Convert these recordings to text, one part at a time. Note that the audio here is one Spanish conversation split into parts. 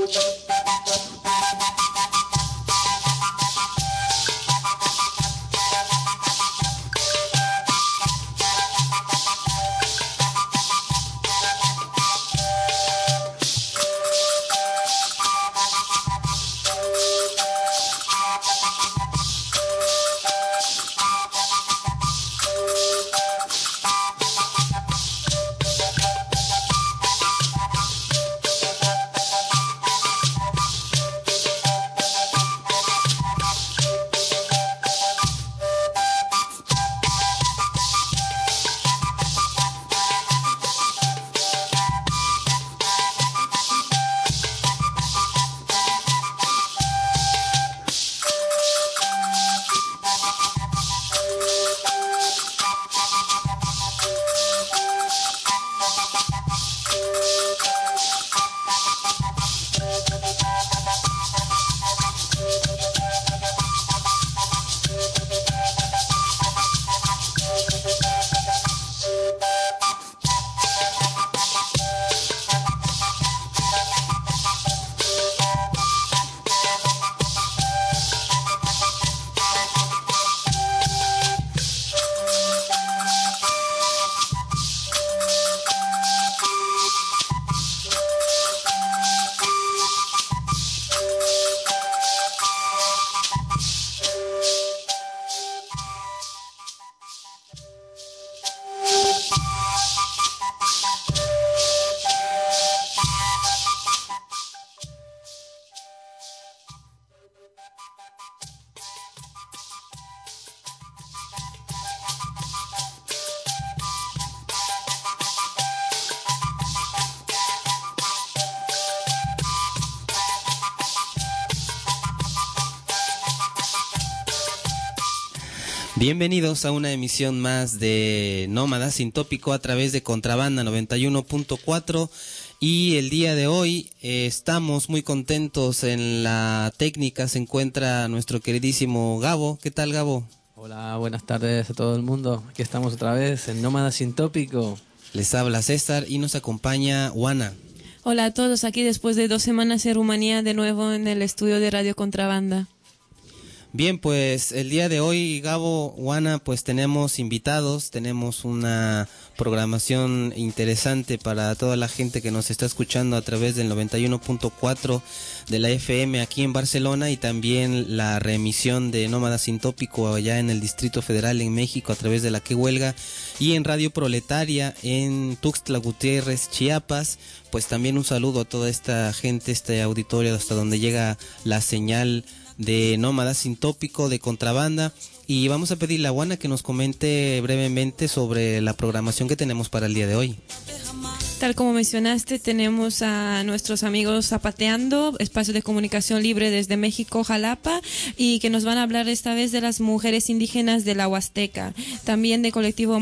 Bienvenidos a una emisión más de Nómada Sin Tópico a través de Contrabanda 91.4 y el día de hoy estamos muy contentos. En la técnica se encuentra nuestro queridísimo Gabo. ¿Qué tal, Gabo? Hola, buenas tardes a todo el mundo. Aquí estamos otra vez en Nómada Sin Tópico. Les habla César y nos acompaña Juana. Hola a todos, aquí después de 2 semanas en Rumanía, de nuevo en el estudio de Radio Contrabanda. Bien, pues el día de hoy, Gabo, Juana, pues tenemos invitados, tenemos una programación interesante para toda la gente que nos está escuchando a través del 91.4 de la FM aquí en Barcelona y también la reemisión de Nómada Sin Tópico allá en el Distrito Federal en México a través de la Que Huelga y en Radio Proletaria en Tuxtla Gutiérrez, Chiapas. Pues también un saludo a toda esta gente, este auditorio hasta donde llega la señal de Nómada Sin Tópico, de Contrabanda, y vamos a pedirle a Juana que nos comente brevemente sobre la programación que tenemos para el día de hoy. Tal como mencionaste, tenemos a nuestros amigos Zapateando, espacio de comunicación libre desde México, Jalapa, y que nos van a hablar esta vez de las mujeres indígenas de la Huasteca. También de colectivo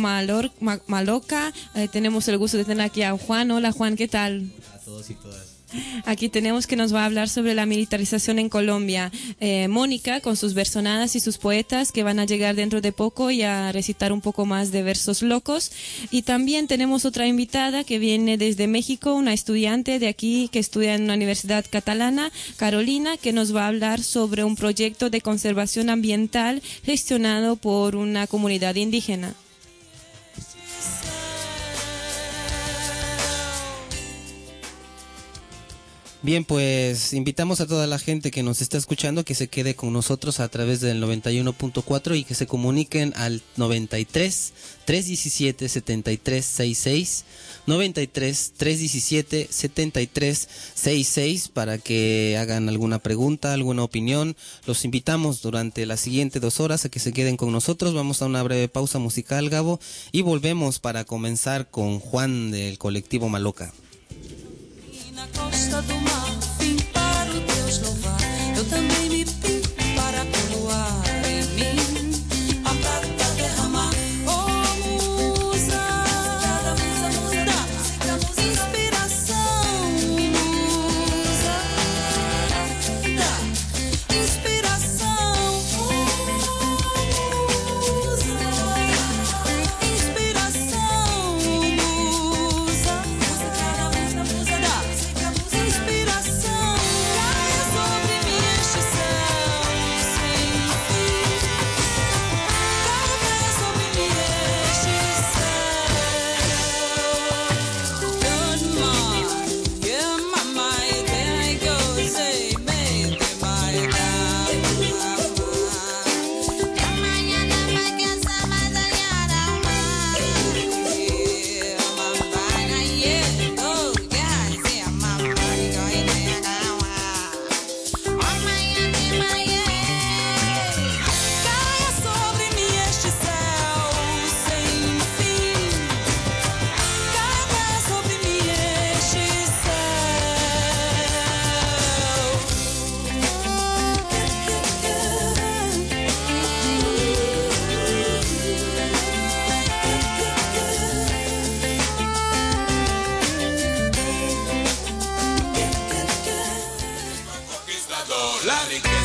Maloca, tenemos el gusto de tener aquí a Juan. Hola Juan, ¿qué tal? A todos y todas. Aquí tenemos que nos va a hablar sobre la militarización en Colombia. Mónica con sus versonadas y sus poetas que van a llegar dentro de poco y a recitar un poco más de versos locos. Y también tenemos otra invitada que viene desde México, una estudiante de aquí que estudia en una universidad catalana, Carolina, que nos va a hablar sobre un proyecto de conservación ambiental gestionado por una comunidad indígena. Bien, pues invitamos a toda la gente que nos está escuchando que se quede con nosotros a través del 91.4 y que se comuniquen al 93 317 7366, 93 317 7366 para que hagan alguna pregunta, alguna opinión. Los invitamos durante las siguientes 2 horas a que se queden con nosotros. Vamos a una breve pausa musical, Gabo, y volvemos para comenzar con Juan del colectivo Maloca. Na costa do Marfim para o Deus louvar, eu também me pinto para coroar em mim a prata derramar. Oh musa, da música, da inspiração, musa, da inspiração, musa, inspiração, musa, música da música, da inspiração.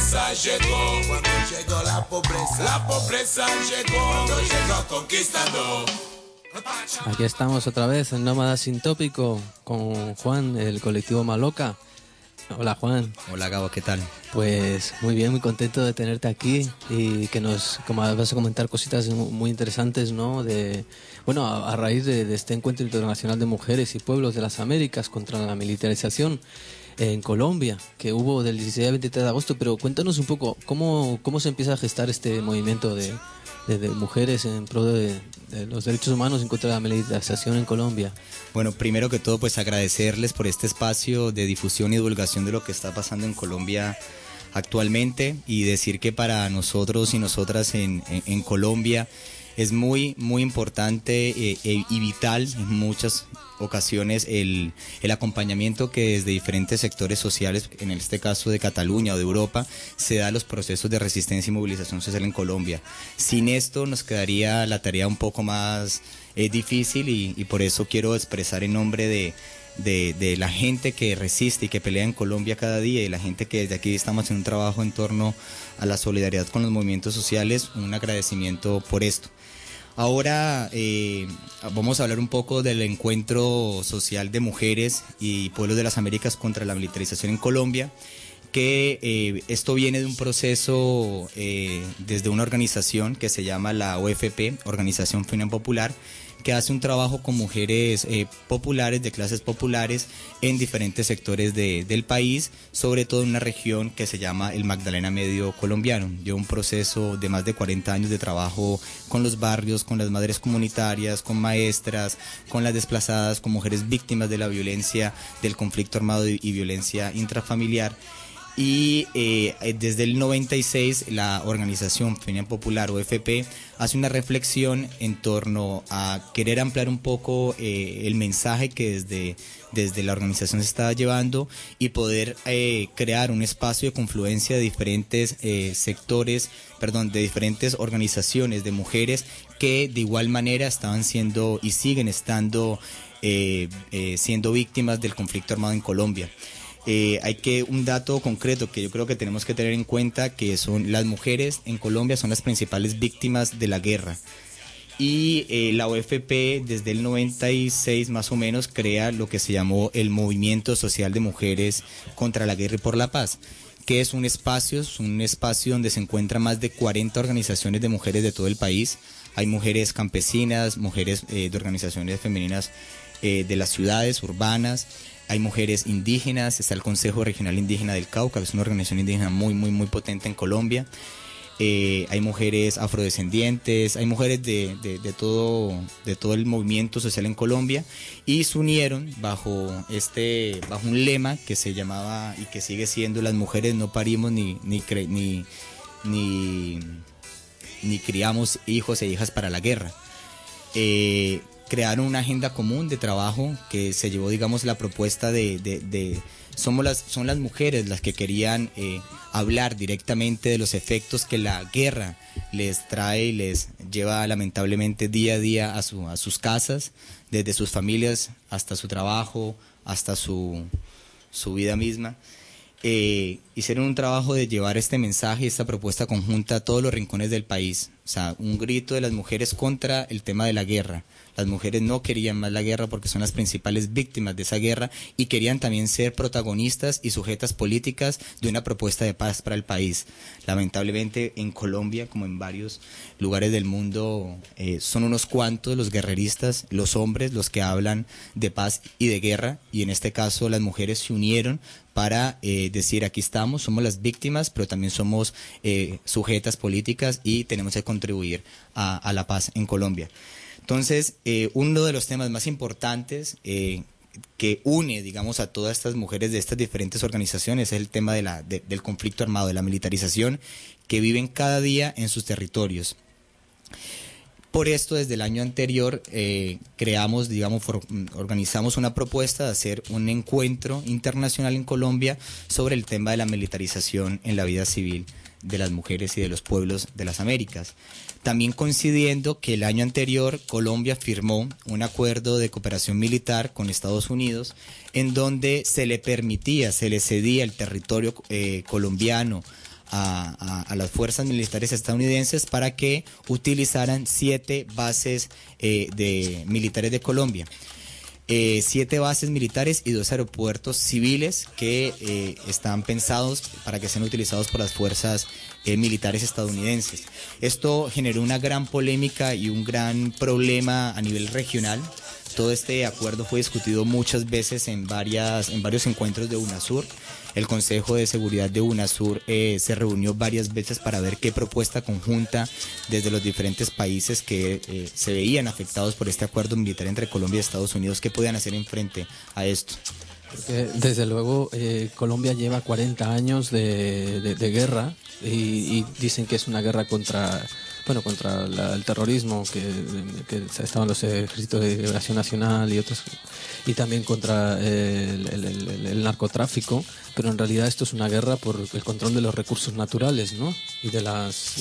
pobreza llegó, Cuando llegó la pobreza llegó, cuando llegó el conquistador. Aquí estamos otra vez en Nómada Sin Tópico con Juan, del colectivo Maloca. Hola Juan. Hola Gabo, ¿qué tal? Pues muy bien, muy contento de tenerte aquí y que como vas a comentar cositas muy interesantes, ¿no? A raíz de este encuentro internacional de mujeres y pueblos de las Américas contra la militarización en Colombia, que hubo del 16 al 23 de agosto, pero cuéntanos un poco cómo se empieza a gestar este movimiento de mujeres en pro de los derechos humanos en contra de la militarización en Colombia. Bueno, primero que todo, pues agradecerles por este espacio de difusión y divulgación de lo que está pasando en Colombia actualmente y decir que para nosotros y nosotras en Colombia es muy, muy importante y vital en muchas ocasiones el acompañamiento que desde diferentes sectores sociales, en este caso de Cataluña o de Europa, se da a los procesos de resistencia y movilización social en Colombia. Sin esto nos quedaría la tarea un poco más difícil y por eso quiero expresar en nombre de la gente que resiste y que pelea en Colombia cada día y la gente que desde aquí estamos en un trabajo en torno a la solidaridad con los movimientos sociales, un agradecimiento por esto. Ahora vamos a hablar un poco del encuentro social de mujeres y pueblos de las Américas contra la militarización en Colombia, que esto viene de un proceso desde una organización que se llama la OFP, Organización Femenina Popular, que hace un trabajo con mujeres populares, de clases populares, en diferentes sectores del país, sobre todo en una región que se llama el Magdalena Medio colombiano. Lleva un proceso de más de 40 años de trabajo con los barrios, con las madres comunitarias, con maestras, con las desplazadas, con mujeres víctimas de la violencia, del conflicto armado y violencia intrafamiliar. Y desde el 96 la Organización Femenina Popular, OFP, hace una reflexión en torno a querer ampliar un poco el mensaje que desde la organización se está llevando y poder crear un espacio de confluencia de diferentes de diferentes organizaciones de mujeres que de igual manera estaban siendo y siguen estando siendo víctimas del conflicto armado en Colombia. Un dato concreto que yo creo que tenemos que tener en cuenta, que son las mujeres en Colombia son las principales víctimas de la guerra. Y la OFP desde el 96 más o menos crea lo que se llamó el Movimiento Social de Mujeres contra la Guerra y por la Paz, que es un espacio donde se encuentran más de 40 organizaciones de mujeres de todo el país. Hay mujeres campesinas, mujeres de organizaciones femeninas de las ciudades urbanas. Hay mujeres indígenas, está el Consejo Regional Indígena del Cauca, que es una organización indígena muy, muy, muy potente en Colombia. Hay mujeres afrodescendientes, hay mujeres de todo el movimiento social en Colombia y se unieron bajo un lema que se llamaba y que sigue siendo: las mujeres no parimos ni criamos hijos e hijas para la guerra. Crearon una agenda común de trabajo que se llevó, digamos, la propuesta son las mujeres las que querían hablar directamente de los efectos que la guerra les trae y les lleva lamentablemente día a día a sus casas, desde sus familias hasta su trabajo, hasta su vida misma. Hicieron un trabajo de llevar este mensaje, esta propuesta conjunta a todos los rincones del país. O sea, un grito de las mujeres contra el tema de la guerra. Las mujeres no querían más la guerra porque son las principales víctimas de esa guerra y querían también ser protagonistas y sujetas políticas de una propuesta de paz para el país. Lamentablemente en Colombia, como en varios lugares del mundo, son unos cuantos los guerreristas, los hombres, los que hablan de paz y de guerra, y en este caso las mujeres se unieron para decir: aquí estamos, somos las víctimas, pero también somos sujetas políticas y tenemos que contribuir a la paz en Colombia. Entonces, uno de los temas más importantes que une, digamos, a todas estas mujeres de estas diferentes organizaciones es el tema del conflicto armado, de la militarización que viven cada día en sus territorios. Por esto, desde el año anterior organizamos una propuesta de hacer un encuentro internacional en Colombia sobre el tema de la militarización en la vida civil de las mujeres y de los pueblos de las Américas. También coincidiendo que el año anterior Colombia firmó un acuerdo de cooperación militar con Estados Unidos en donde se le cedía el territorio colombiano a las fuerzas militares estadounidenses para que utilizaran 7 bases militares de Colombia. 7 bases militares y 2 aeropuertos civiles que están pensados para que sean utilizados por las fuerzas militares estadounidenses. Esto generó una gran polémica y un gran problema a nivel regional. Todo este acuerdo fue discutido muchas veces en varios encuentros de UNASUR. El Consejo de Seguridad de UNASUR se reunió varias veces para ver qué propuesta conjunta desde los diferentes países que se veían afectados por este acuerdo militar entre Colombia y Estados Unidos, qué podían hacer en frente a esto. Porque, desde luego, Colombia lleva 40 años de guerra y dicen que es una guerra contra el terrorismo, que estaban los ejércitos de liberación nacional y otros, y también contra el narcotráfico, pero en realidad esto es una guerra por el control de los recursos naturales, ¿no? Y de las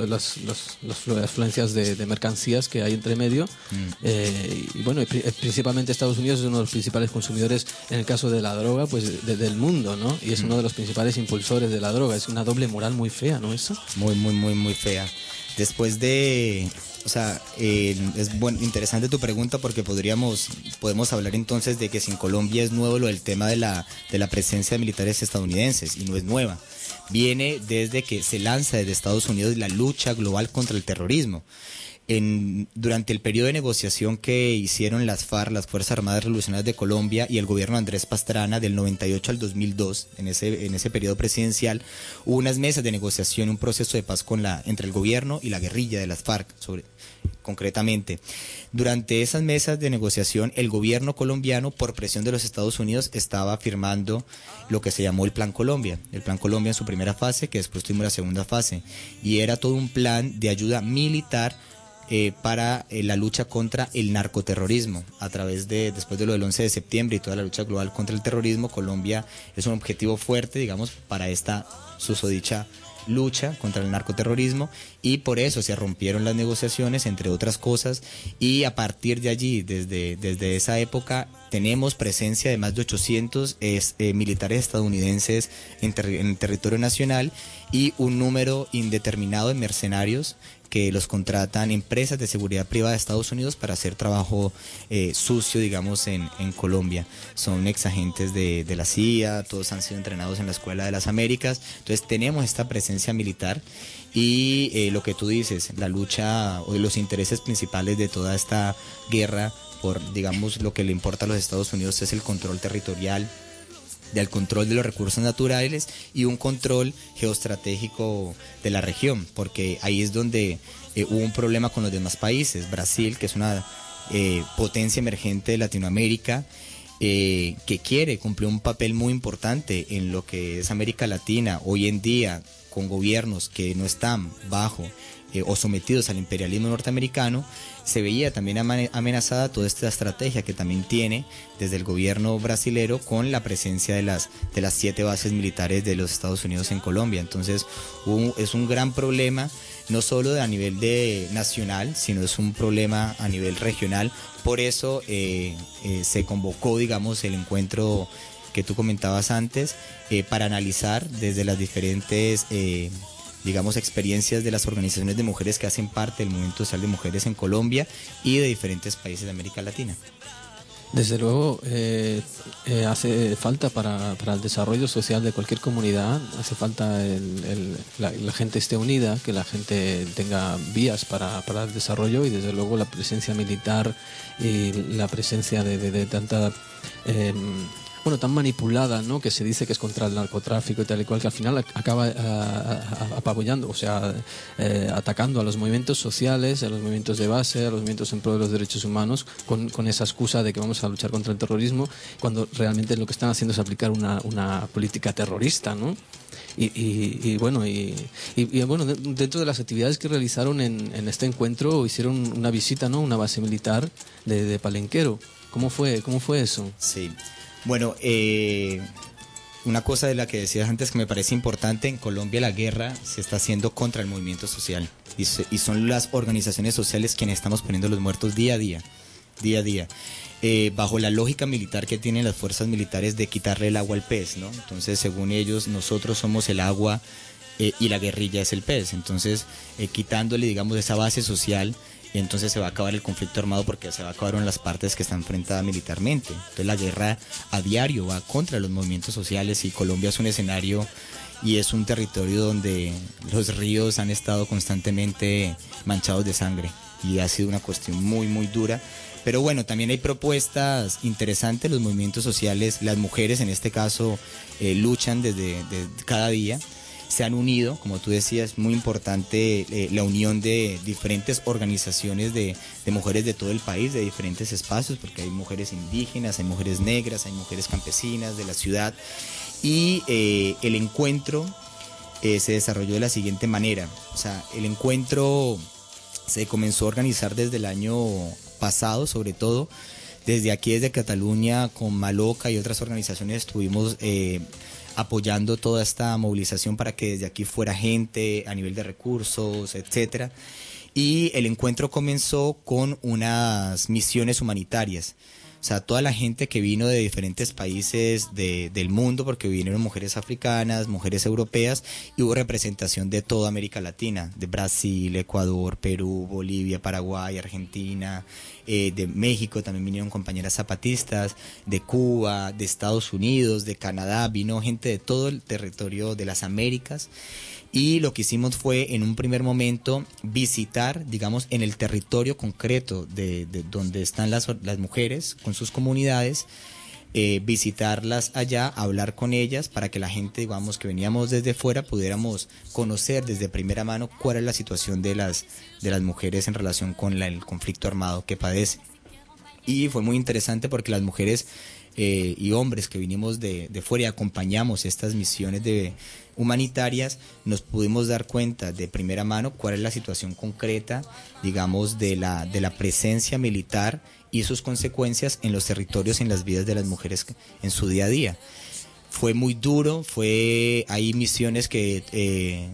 afluencias de mercancías que hay entre medio. Y bueno, principalmente Estados Unidos es uno de los principales consumidores, en el caso de la droga, pues del mundo, ¿no? Y es uno de los principales impulsores de la droga. Es una doble moral muy fea, ¿no? Eso. Muy fea. Después de, es interesante tu pregunta porque podemos hablar entonces de que si en Colombia es nuevo lo del tema de la presencia de militares estadounidenses, y no es nueva. Viene desde que se lanza desde Estados Unidos la lucha global contra el terrorismo. Durante el periodo de negociación que hicieron las FARC, las Fuerzas Armadas Revolucionarias de Colombia, y el gobierno de Andrés Pastrana del 98 al 2002, en ese periodo presidencial, hubo unas mesas de negociación, un proceso de paz entre el gobierno y la guerrilla de las FARC, concretamente. Durante esas mesas de negociación, el gobierno colombiano, por presión de los Estados Unidos, estaba firmando lo que se llamó el Plan Colombia. El Plan Colombia en su primera fase, que después tuvimos la segunda fase, y era todo un plan de ayuda militar para la lucha contra el narcoterrorismo. Después de lo del 11 de septiembre y toda la lucha global contra el terrorismo, Colombia es un objetivo fuerte, digamos, para esta susodicha lucha contra el narcoterrorismo, y por eso se rompieron las negociaciones, entre otras cosas, y a partir de allí, desde esa época, tenemos presencia de más de 800 militares estadounidenses en el territorio nacional, y un número indeterminado de mercenarios que los contratan empresas de seguridad privada de Estados Unidos para hacer trabajo sucio, digamos, en Colombia. Son exagentes de la CIA, todos han sido entrenados en la Escuela de las Américas. Entonces tenemos esta presencia militar y lo que tú dices, la lucha o los intereses principales de toda esta guerra por, digamos, lo que le importa a los Estados Unidos es el control territorial, del control de los recursos naturales y un control geoestratégico de la región, porque ahí es donde hubo un problema con los demás países. Brasil, que es una potencia emergente de Latinoamérica, que quiere cumplir un papel muy importante en lo que es América Latina hoy en día, con gobiernos que no están bajo o sometidos al imperialismo norteamericano, se veía también amenazada toda esta estrategia que también tiene desde el gobierno brasilero con la presencia de las 7 bases militares de los Estados Unidos en Colombia. Entonces es un gran problema, no solo a nivel nacional, sino es un problema a nivel regional. Por eso se convocó, digamos, el encuentro que tú comentabas antes, para analizar desde las diferentes digamos, experiencias de las organizaciones de mujeres que hacen parte del movimiento social de mujeres en Colombia y de diferentes países de América Latina. Desde luego, hace falta para el desarrollo social de cualquier comunidad, hace falta la gente esté unida, que la gente tenga vías para el desarrollo, y desde luego la presencia militar y la presencia de tanta... tan manipulada, ¿no? Que se dice que es contra el narcotráfico y tal y cual, que al final acaba apabullando, atacando a los movimientos sociales, a los movimientos de base, a los movimientos en pro de los derechos humanos, con esa excusa de que vamos a luchar contra el terrorismo, cuando realmente lo que están haciendo es aplicar una política terrorista, ¿no? Y bueno, dentro de las actividades que realizaron en este encuentro, hicieron una visita, ¿no? Una base militar de Palenquero. ¿Cómo fue eso? Sí. Bueno, una cosa de la que decías antes que me parece importante, en Colombia la guerra se está haciendo contra el movimiento social y son las organizaciones sociales quienes estamos poniendo los muertos día a día, bajo la lógica militar que tienen las fuerzas militares de quitarle el agua al pez, ¿no? Entonces, según ellos, nosotros somos el agua y la guerrilla es el pez. Entonces, quitándole, digamos, esa base social, entonces se va a acabar el conflicto armado porque se va a acabar en las partes que están enfrentadas militarmente. Entonces la guerra a diario va contra los movimientos sociales y Colombia es un escenario y es un territorio donde los ríos han estado constantemente manchados de sangre y ha sido una cuestión muy, muy dura. Pero bueno, también hay propuestas interesantes, los movimientos sociales, las mujeres en este caso luchan desde cada día, se han unido, como tú decías, muy importante la unión de diferentes organizaciones de mujeres de todo el país, de diferentes espacios, porque hay mujeres indígenas, hay mujeres negras, hay mujeres campesinas de la ciudad, y el encuentro se desarrolló de la siguiente manera, o sea, el encuentro se comenzó a organizar desde el año pasado, sobre todo desde aquí, desde Cataluña, con Maloca y otras organizaciones estuvimos apoyando toda esta movilización para que desde aquí fuera gente a nivel de recursos, etcétera. Y el encuentro comenzó con unas misiones humanitarias. O sea, toda la gente que vino de diferentes países del mundo, porque vinieron mujeres africanas, mujeres europeas, y hubo representación de toda América Latina, de Brasil, Ecuador, Perú, Bolivia, Paraguay, Argentina, de México también vinieron compañeras zapatistas, de Cuba, de Estados Unidos, de Canadá, vino gente de todo el territorio de las Américas. Y lo que hicimos fue en un primer momento visitar, digamos, en el territorio concreto de donde están las mujeres con sus comunidades, visitarlas allá, hablar con ellas para que la gente, digamos, que veníamos desde fuera pudiéramos conocer desde primera mano cuál es la situación de las mujeres en relación con el conflicto armado que padecen. Y fue muy interesante porque las mujeres y hombres que vinimos de fuera y acompañamos estas misiones humanitarias, nos pudimos dar cuenta de primera mano cuál es la situación concreta, digamos, de la presencia militar y sus consecuencias en los territorios y en las vidas de las mujeres en su día a día. Fue muy duro, hay misiones que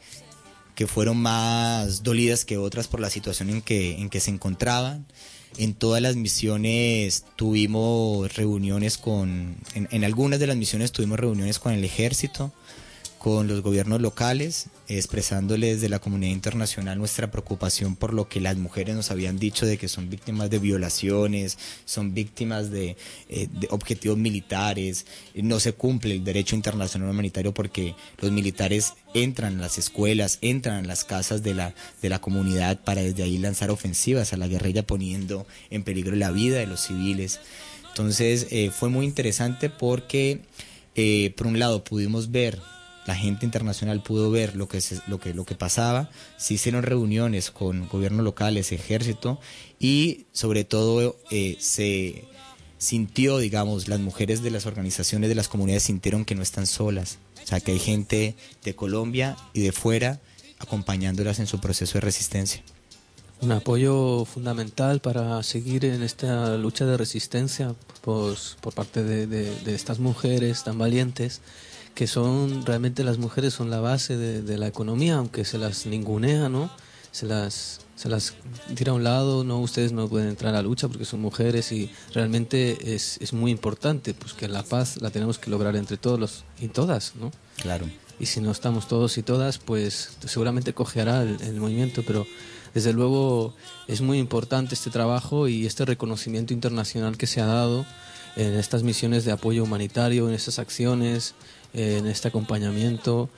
fueron más dolidas que otras por la situación en que se encontraban. En todas las misiones tuvimos reuniones en algunas de las misiones tuvimos reuniones con el ejército, con los gobiernos locales, expresándoles desde la comunidad internacional nuestra preocupación por lo que las mujeres nos habían dicho de que son víctimas de violaciones, son víctimas de objetivos militares, no se cumple el derecho internacional humanitario porque los militares entran a las escuelas, entran a las casas de la comunidad para desde ahí lanzar ofensivas a la guerrilla poniendo en peligro la vida de los civiles. Entonces fue muy interesante porque por un lado pudimos ver, la gente internacional pudo ver lo que pasaba, se hicieron reuniones con gobiernos locales, ejército y sobre todo se sintió, digamos, las mujeres de las organizaciones de las comunidades sintieron que no están solas, o sea que hay gente de Colombia y de fuera acompañándolas en su proceso de resistencia. Un apoyo fundamental para seguir en esta lucha de resistencia por parte de estas mujeres tan valientes, que son realmente, las mujeres son la base de la economía, aunque se las ningunea, ¿no? Se las tira a un lado, no, ustedes no pueden entrar a la lucha porque son mujeres, y realmente es muy importante, pues que la paz la tenemos que lograr entre todos y todas, ¿no? Claro. Y si no estamos todos y todas, pues seguramente cojeará el movimiento, pero desde luego es muy importante este trabajo y este reconocimiento internacional que se ha dado en estas misiones de apoyo humanitario, en estas acciones, en este acompañamiento.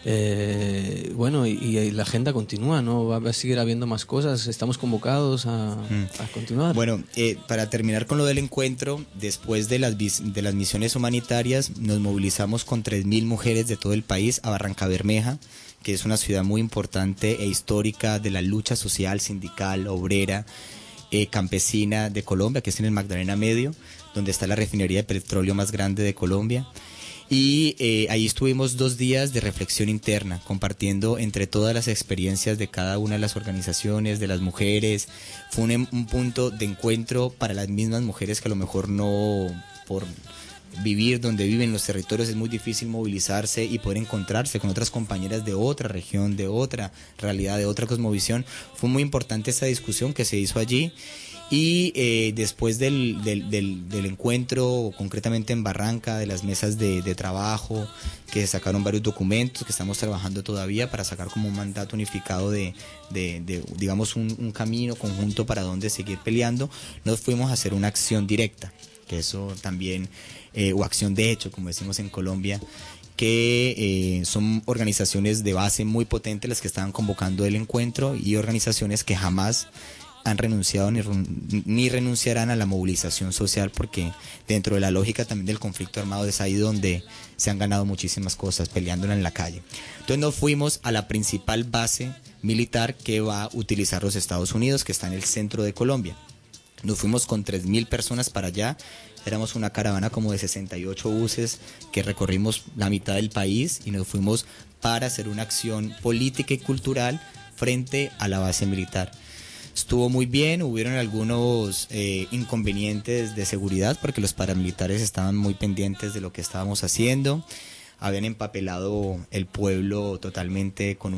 Bueno, y la agenda continúa, ¿no? Va a seguir habiendo más cosas, estamos convocados a continuar. Bueno, para terminar con lo del encuentro, después de las misiones humanitarias, nos movilizamos con 3.000 mujeres de todo el país a Barrancabermeja, que es una ciudad muy importante e histórica de la lucha social, sindical, obrera, campesina de Colombia, que es en el Magdalena Medio, donde está la refinería de petróleo más grande de Colombia. Y ahí estuvimos 2 días de reflexión interna, compartiendo entre todas las experiencias de cada una de las organizaciones, de las mujeres. Fue un punto de encuentro para las mismas mujeres que a lo mejor no, por vivir donde viven los territorios, es muy difícil movilizarse y poder encontrarse con otras compañeras de otra región, de otra realidad, de otra cosmovisión. Fue muy importante esta discusión que se hizo allí. Y después del encuentro, concretamente en Barranca, de las mesas de trabajo, que sacaron varios documentos que estamos trabajando todavía para sacar como un mandato unificado de digamos, un camino conjunto para dónde seguir peleando, nos fuimos a hacer una acción directa, que eso también, o acción de hecho, como decimos en Colombia, que son organizaciones de base muy potentes las que estaban convocando el encuentro y organizaciones que jamás han renunciado ni renunciarán a la movilización social, porque dentro de la lógica también del conflicto armado es ahí donde se han ganado muchísimas cosas, peleándola en la calle. Entonces nos fuimos a la principal base militar que va a utilizar los Estados Unidos, que está en el centro de Colombia. Nos fuimos con 3.000 personas para allá. Éramos una caravana como de 68 buses que recorrimos la mitad del país y nos fuimos para hacer una acción política y cultural frente a la base militar. Estuvo muy bien, hubieron algunos inconvenientes de seguridad porque los paramilitares estaban muy pendientes de lo que estábamos haciendo. Habían empapelado el pueblo totalmente con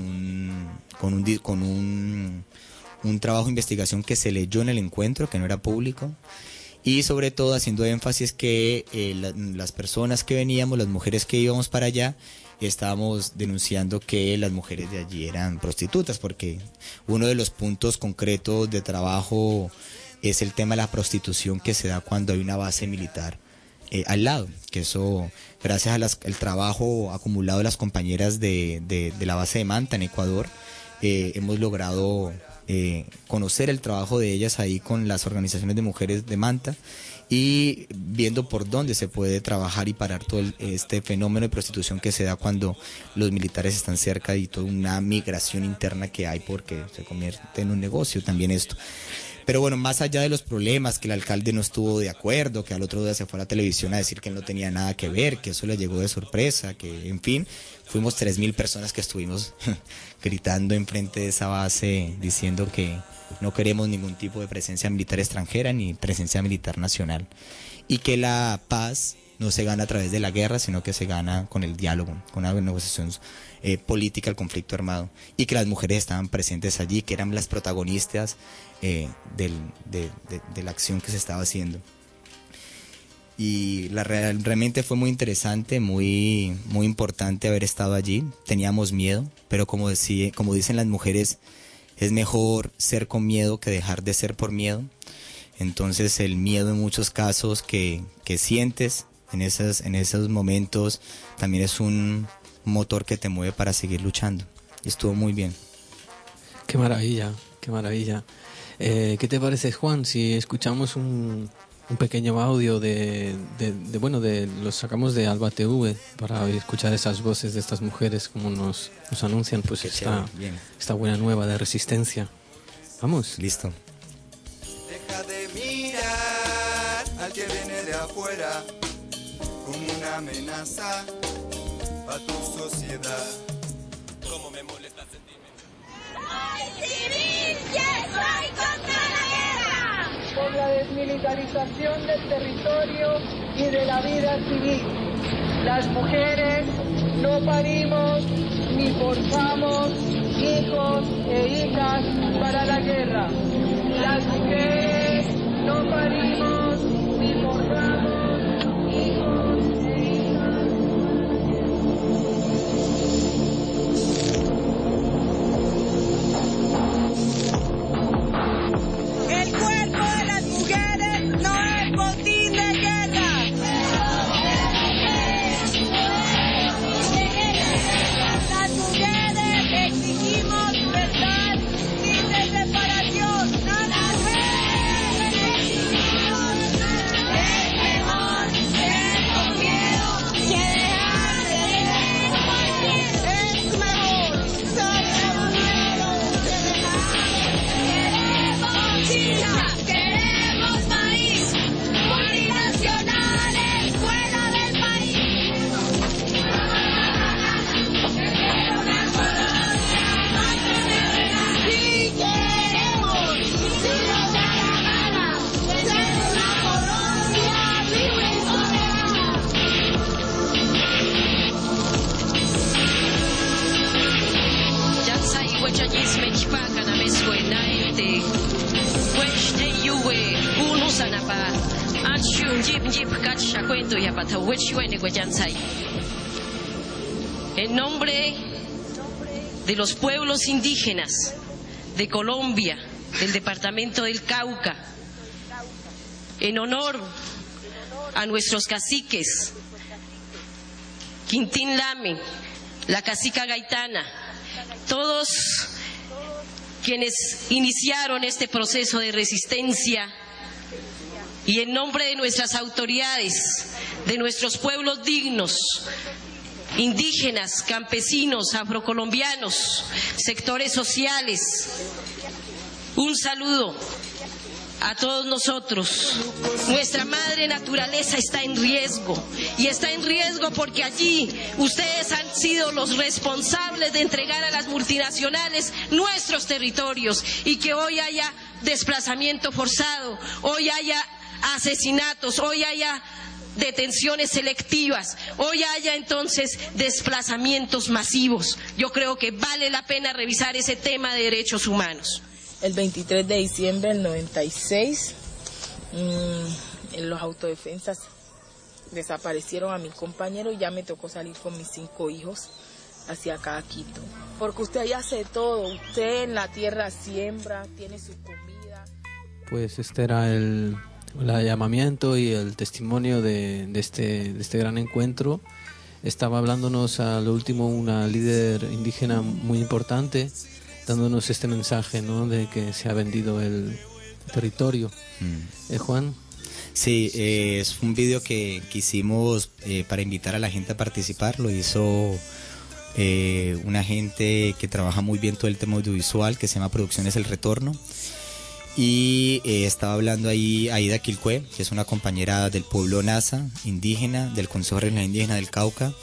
un trabajo de investigación que se leyó en el encuentro, que no era público. Y sobre todo haciendo énfasis que las personas que veníamos, las mujeres que íbamos para allá, estábamos denunciando que las mujeres de allí eran prostitutas, porque uno de los puntos concretos de trabajo es el tema de la prostitución que se da cuando hay una base militar al lado, que eso, gracias al trabajo acumulado de las compañeras de la base de Manta en Ecuador, hemos logrado conocer el trabajo de ellas ahí con las organizaciones de mujeres de Manta, y viendo por dónde se puede trabajar y parar todo este fenómeno de prostitución que se da cuando los militares están cerca, y toda una migración interna que hay porque se convierte en un negocio también esto. Pero bueno, más allá de los problemas, que el alcalde no estuvo de acuerdo, que al otro día se fue a la televisión a decir que él no tenía nada que ver, que eso le llegó de sorpresa, que en fin, fuimos 3.000 personas que estuvimos gritando enfrente de esa base diciendo que no queremos ningún tipo de presencia militar extranjera ni presencia militar nacional, y que la paz no se gana a través de la guerra, sino que se gana con el diálogo, con una negociación política al conflicto armado, y que las mujeres estaban presentes allí, que eran las protagonistas de la acción que se estaba haciendo. Y realmente fue muy interesante, muy importante haber estado allí. Teníamos miedo, pero como dicen las mujeres, es mejor ser con miedo que dejar de ser por miedo. Entonces el miedo en muchos casos que sientes en esos momentos también es un motor que te mueve para seguir luchando. Y estuvo muy bien. Qué maravilla, qué maravilla. ¿Qué te parece, Juan, si escuchamos un pequeño audio lo sacamos de Alba TV para escuchar esas voces de estas mujeres como nos anuncian pues esta buena nueva de resistencia? Vamos. Listo. Deja de mirar al que viene de afuera como una amenaza a tu sociedad. ¿Cómo me molesta sentirme? ¡Soy civil! ¡Que soy contra la guerra! Por la desmilitarización del territorio y de la vida civil. Las mujeres no parimos ni forzamos hijos e hijas para la guerra. Las mujeres no parimos ni forzamos hijos e hijas. El cuerpo de las mujeres no es botín de guerra. Las mujeres exigimos verdad, En nombre de los pueblos indígenas de Colombia, del departamento del Cauca, en honor a nuestros caciques, Quintín Lame, la cacica Gaitana, todos quienes iniciaron este proceso de resistencia, y en nombre de nuestras autoridades, de nuestros pueblos dignos, indígenas, campesinos, afrocolombianos, sectores sociales, un saludo a todos nosotros. Nuestra madre naturaleza está en riesgo, y está en riesgo porque allí ustedes han sido los responsables de entregar a las multinacionales nuestros territorios, y que hoy haya desplazamiento forzado, hoy haya asesinatos, hoy haya detenciones selectivas, hoy haya entonces desplazamientos masivos. Yo creo que vale la pena revisar ese tema de derechos humanos. El 23 de diciembre del 96, en los autodefensas desaparecieron a mi compañero y ya me tocó salir con mis 5 hijos hacia acá a Quito. Porque usted allá hace todo, usted en la tierra siembra, tiene su comida. Pues este era el llamamiento y el testimonio de este gran encuentro. Estaba hablándonos a lo último una líder indígena muy importante, dándonos este mensaje, ¿no?, de que se ha vendido el territorio. Juan. Sí, es un vídeo que hicimos para invitar a la gente a participar. Lo hizo una gente que trabaja muy bien todo el tema audiovisual, que se llama Producciones El Retorno. Y estaba hablando ahí Aida Quilcue, que es una compañera del pueblo Nasa, indígena, del Consejo Regional Indígena del Cauca,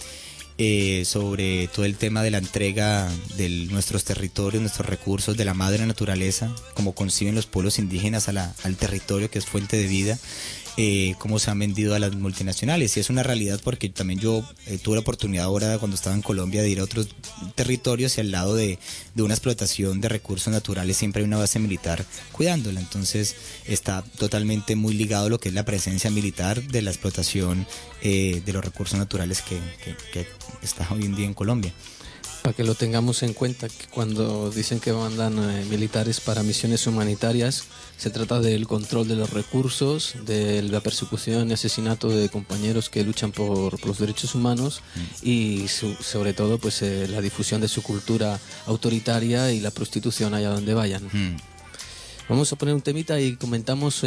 sobre todo el tema de la entrega de nuestros territorios, nuestros recursos, de la madre naturaleza, cómo conciben los pueblos indígenas al territorio, que es fuente de vida, cómo se han vendido a las multinacionales. Y es una realidad porque también yo tuve la oportunidad ahora, cuando estaba en Colombia, de ir a otros territorios, y al lado de una explotación de recursos naturales siempre hay una base militar cuidándola. Entonces está totalmente muy ligado a lo que es la presencia militar de la explotación de los recursos naturales que está hoy en día en Colombia. Para que lo tengamos en cuenta, que cuando dicen que mandan militares para misiones humanitarias, se trata del control de los recursos, de la persecución y asesinato de compañeros que luchan por los derechos humanos, y sobre todo pues la difusión de su cultura autoritaria y la prostitución allá donde vayan. Vamos a poner un temita y comentamos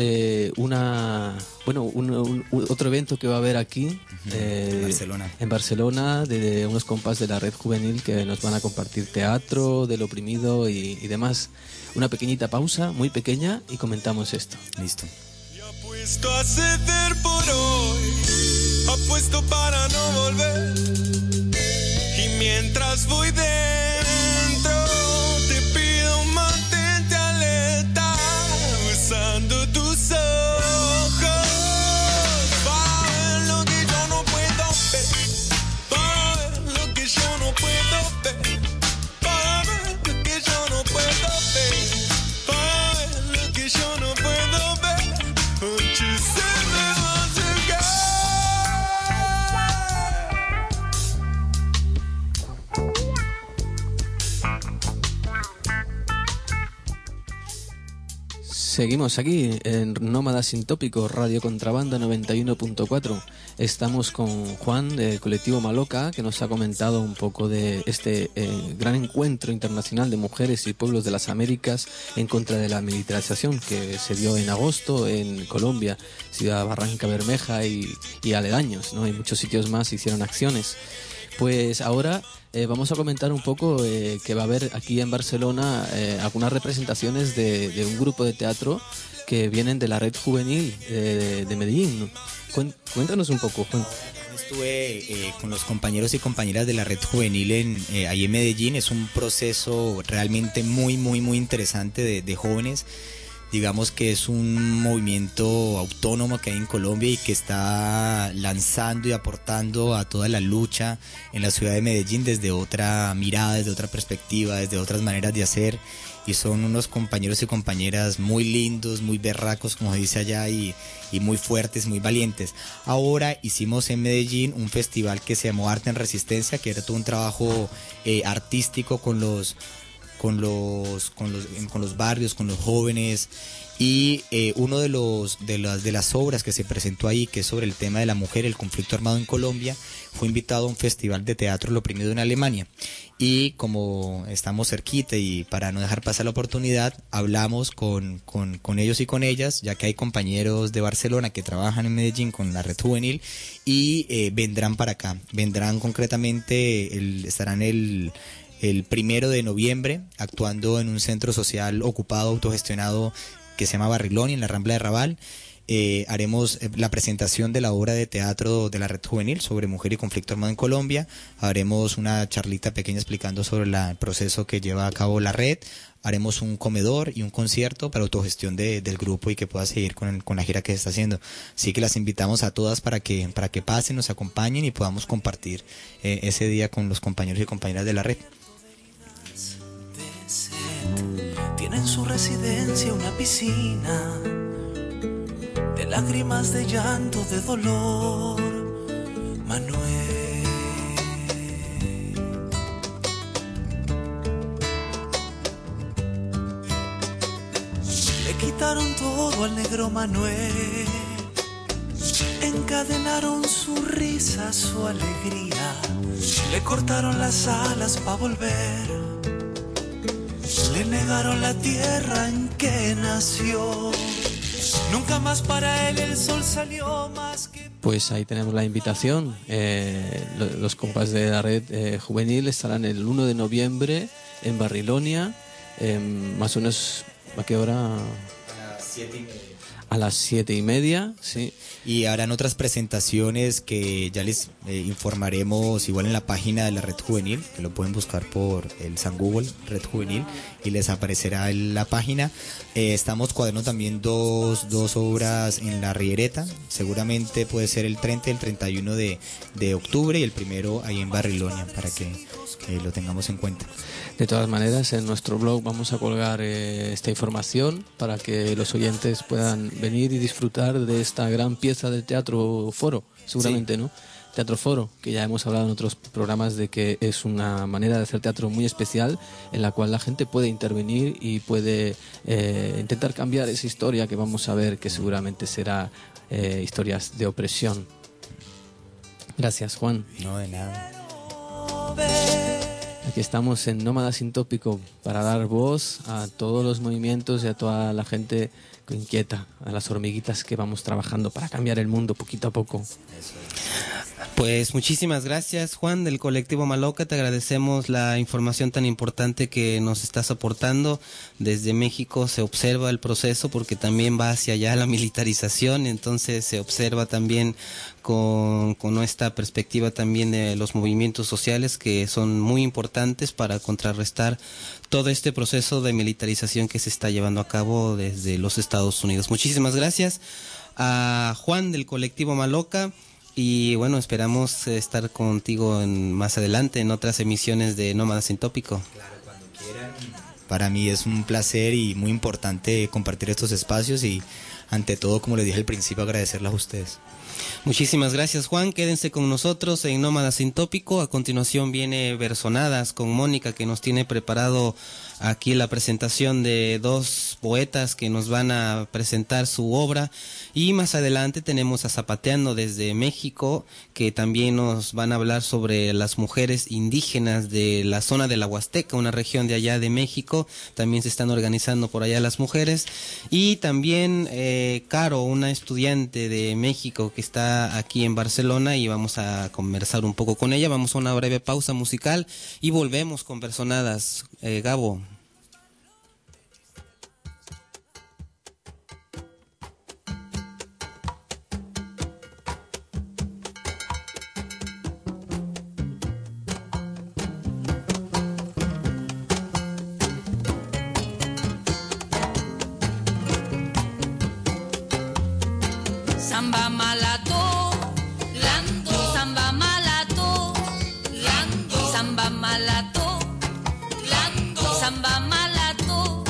otro evento que va a haber aquí en Barcelona, de unos compas de la Red Juvenil que nos van a compartir teatro del oprimido y demás. Una pequeñita pausa, muy pequeña, y comentamos esto. Listo. Apuesto a ceder por hoy, apuesto para no volver, y mientras voy dentro te pido mantente alerta, besando tus ojos, para ver lo que yo no puedo ver, para ver lo que yo no puedo ver, para ver lo que yo no puedo ver, para ver lo que yo no puedo ver. Won't you send me once again? Seguimos aquí en Nómadas Sin Tópico, Radio Contrabanda 91.4. Estamos con Juan de Colectivo Maloca, que nos ha comentado un poco de este gran encuentro internacional de mujeres y pueblos de las Américas en contra de la militarización que se dio en agosto en Colombia, Ciudad Barranca Bermeja y aledaños, ¿no? Y muchos sitios más hicieron acciones. Pues ahora vamos a comentar un poco que va a haber aquí en Barcelona algunas representaciones de un grupo de teatro que vienen de la Red Juvenil de Medellín, ¿no? Cuéntanos un poco, Juan. Estuve con los compañeros y compañeras de la Red Juvenil ahí en Medellín. Es un proceso realmente muy interesante de jóvenes. Digamos que es un movimiento autónomo que hay en Colombia y que está lanzando y aportando a toda la lucha en la ciudad de Medellín desde otra mirada, desde otra perspectiva, desde otras maneras de hacer. y son unos compañeros y compañeras muy lindos, muy berracos, como se dice allá, y muy fuertes, muy valientes. Ahora hicimos en Medellín un festival que se llamó Arte en Resistencia, que era todo un trabajo artístico con los barrios, con los jóvenes, y uno de las obras que se presentó ahí, que es sobre el tema de la mujer, el conflicto armado en Colombia, fue invitado a un festival de teatro Lo Oprimido en Alemania. Y como estamos cerquita y para no dejar pasar la oportunidad, hablamos con ellos y con ellas, ya que hay compañeros de Barcelona que trabajan en Medellín con la Red Juvenil, y vendrán para acá. Vendrán concretamente, estarán el 1 de noviembre actuando en un centro social ocupado, autogestionado, que se llama Barrilonia, en la Rambla de Raval. Haremos la presentación de la obra de teatro de la Red Juvenil sobre mujer y conflicto armado en Colombia. Haremos una charlita pequeña explicando sobre el proceso que lleva a cabo la red. Haremos un comedor y un concierto para autogestión del grupo y que pueda seguir con la gira que se está haciendo. Así que las invitamos a todas para que pasen, nos acompañen y podamos compartir ese día con los compañeros y compañeras de la red. Tiene en su residencia una piscina de lágrimas, de llanto, de dolor. Manuel, le quitaron todo al negro Manuel, encadenaron su risa, su alegría, le cortaron las alas para volver. Le negaron la tierra en que nació. Nunca más para él el sol salió más que... Pues ahí tenemos la invitación. Los compas de la Red Juvenil estarán el 1 de noviembre en Barrilonia. Más o menos, ¿a qué hora? A las 7:30. A las 7:30, sí. Y harán otras presentaciones que ya les informaremos igual en la página de la Red Juvenil, que lo pueden buscar por el San Google, Red Juvenil, y les aparecerá en la página. Estamos cuadrando también dos obras en La Riereta, seguramente puede ser el 30 y el 31 de octubre, y el primero ahí en Barrilonia, para que lo tengamos en cuenta. De todas maneras, en nuestro blog vamos a colgar esta información para que los oyentes puedan venir y disfrutar de esta gran pieza del Teatro Foro, seguramente, sí. ¿No? Teatro Foro, que ya hemos hablado en otros programas de que es una manera de hacer teatro muy especial, en la cual la gente puede intervenir y puede intentar cambiar esa historia que vamos a ver, que seguramente será historias de opresión. Gracias, Juan. No, de nada. Aquí estamos en Nómada Sin Tópico para dar voz a todos los movimientos y a toda la gente inquieta, a las hormiguitas que vamos trabajando para cambiar el mundo poquito a poco. Pues muchísimas gracias, Juan, del colectivo Maloca. Te agradecemos la información tan importante que nos estás aportando. Desde México se observa el proceso porque también va hacia allá la militarización, entonces se observa también con esta perspectiva también de los movimientos sociales que son muy importantes para contrarrestar todo este proceso de militarización que se está llevando a cabo desde los Estados Unidos. Muchísimas gracias a Juan del colectivo Maloca. Y bueno, esperamos estar contigo más adelante en otras emisiones de Nómadas Sin Tópico. Claro, cuando quieran. Para mí es un placer y muy importante compartir estos espacios y ante todo, como les dije al principio, agradecerles a ustedes. Muchísimas gracias, Juan. Quédense con nosotros en Nómadas Sin Tópico. A continuación viene Versonadas con Mónica, que nos tiene preparado aquí la presentación de dos poetas que nos van a presentar su obra. Y más adelante tenemos a Zapateando desde México, que también nos van a hablar sobre las mujeres indígenas de la zona de la Huasteca, una región de allá de México. También se están organizando por allá las mujeres. Y también Caro, una estudiante de México que está aquí en Barcelona, y vamos a conversar un poco con ella. Vamos a una breve pausa musical y volvemos con Versonadas. Gabo. Samba malato, lando. Samba malato, lando. Samba malato, lando. Samba malato.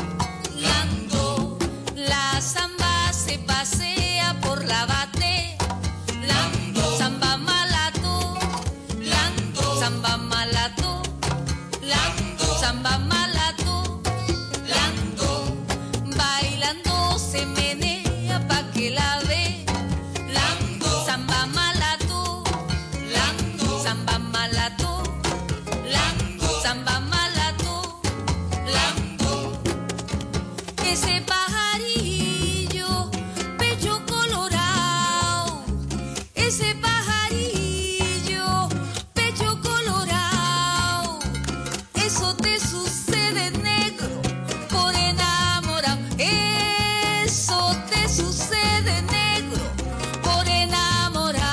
ese pajarillo, pecho colorado, ese pajarillo, pecho colorado, eso te sucede negro por enamorado, eso te sucede negro por enamorado.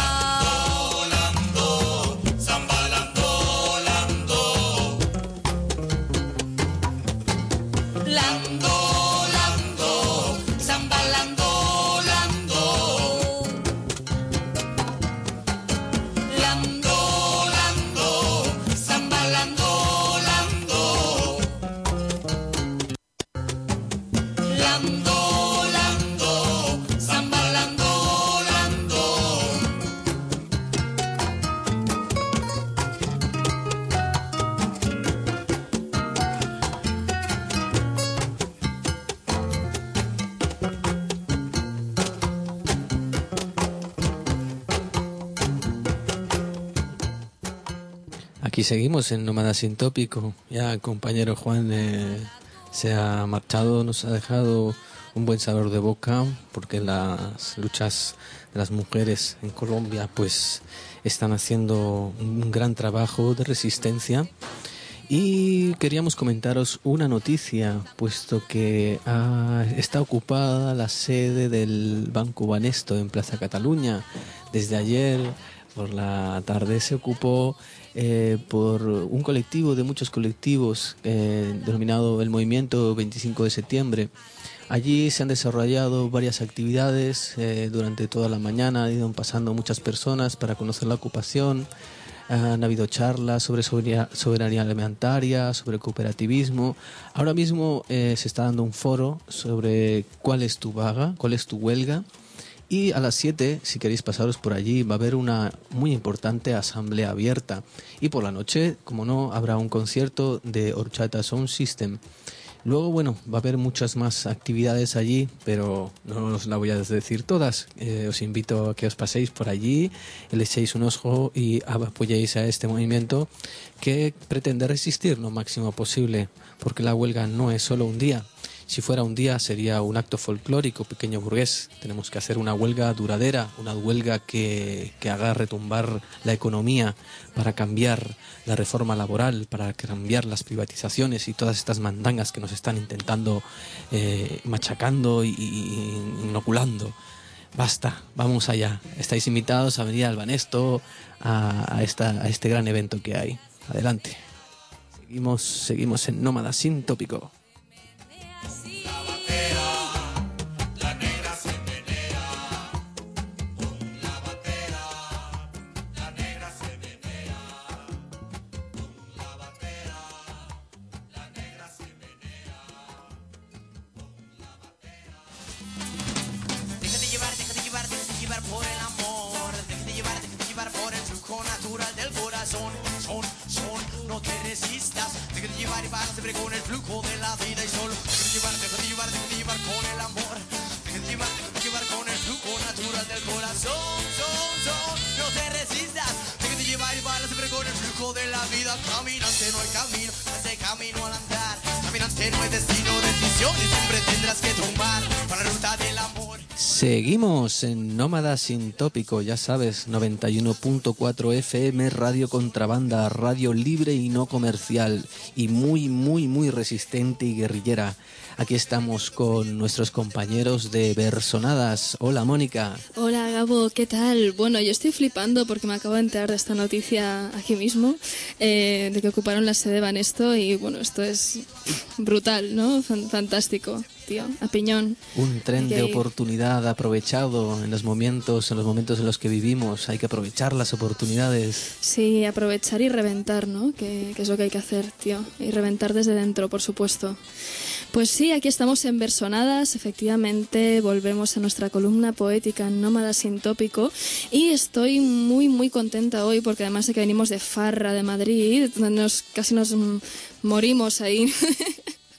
Lando, zambalando, lando. Lando, lando, zambalando, lando. Lando, lando, zambalando, lando. Lando, lando, zambalando, lando. Aquí seguimos en Nómada Sin Tópico. Ya el compañero Juan se ha marchado, nos ha dejado un buen sabor de boca, porque las luchas de las mujeres en Colombia pues están haciendo un gran trabajo de resistencia. Y queríamos comentaros una noticia, puesto que está ocupada la sede del Banco Banesto en Plaza Cataluña. Desde ayer por la tarde se ocupó por un colectivo de muchos colectivos denominado el Movimiento 25 de Septiembre. Allí se han desarrollado varias actividades durante toda la mañana, han ido pasando muchas personas para conocer la ocupación. Han habido charlas sobre soberanía alimentaria, sobre cooperativismo. Ahora mismo se está dando un foro sobre cuál es tu vaga, cuál es tu huelga. Y a las 7, si queréis pasaros por allí, va a haber una muy importante asamblea abierta. Y por la noche, como no, habrá un concierto de Horchata Sound System. Luego, bueno, va a haber muchas más actividades allí, pero no os la voy a decir todas. Os invito a que os paséis por allí, le echéis un ojo y apoyéis a este movimiento que pretende resistir lo máximo posible, porque la huelga no es solo un día. Si fuera un día sería un acto folclórico, pequeño burgués. Tenemos que hacer una huelga duradera, una huelga que haga retumbar la economía para cambiar la reforma laboral, para cambiar las privatizaciones y todas estas mandangas que nos están intentando machacando y inoculando. Basta, vamos allá. Estáis invitados a venir al Banesto a este gran evento que hay. Adelante. Seguimos en Nómada Sin Tópico. No te resistas, déjate llevar y vas siempre con el flujo de la vida y solo déjate llevar con el amor, déjate llevar con el flujo natural del corazón, no te resistas, déjate llevar y vas siempre con el flujo de la vida. Caminante no hay camino, hace camino al andar, caminante no hay destino, decisiones siempre tendrás que tomar para la ruta del amor. Seguimos en Nómada Sin Tópico, ya sabes, 91.4 FM, radio contrabanda, radio libre y no comercial, y muy resistente y guerrillera. Aquí estamos con nuestros compañeros de Versonadas. Hola, Mónica. Hola, Gabo, ¿qué tal? Bueno, yo estoy flipando porque me acabo de enterar de esta noticia aquí mismo, de que ocuparon la sede de Banesto, y bueno, esto es brutal, ¿no? Fantástico, tío, a piñón. Un tren de oportunidad aprovechado en los momentos en los que vivimos. Hay que aprovechar las oportunidades. Sí, aprovechar y reventar, ¿no? Que es lo que hay que hacer, tío. Y reventar desde dentro, por supuesto. Pues sí, aquí estamos en Versonadas, efectivamente volvemos a nuestra columna poética Nómada Sin Tópico, y estoy muy contenta hoy porque además de que venimos de farra de Madrid, casi nos morimos ahí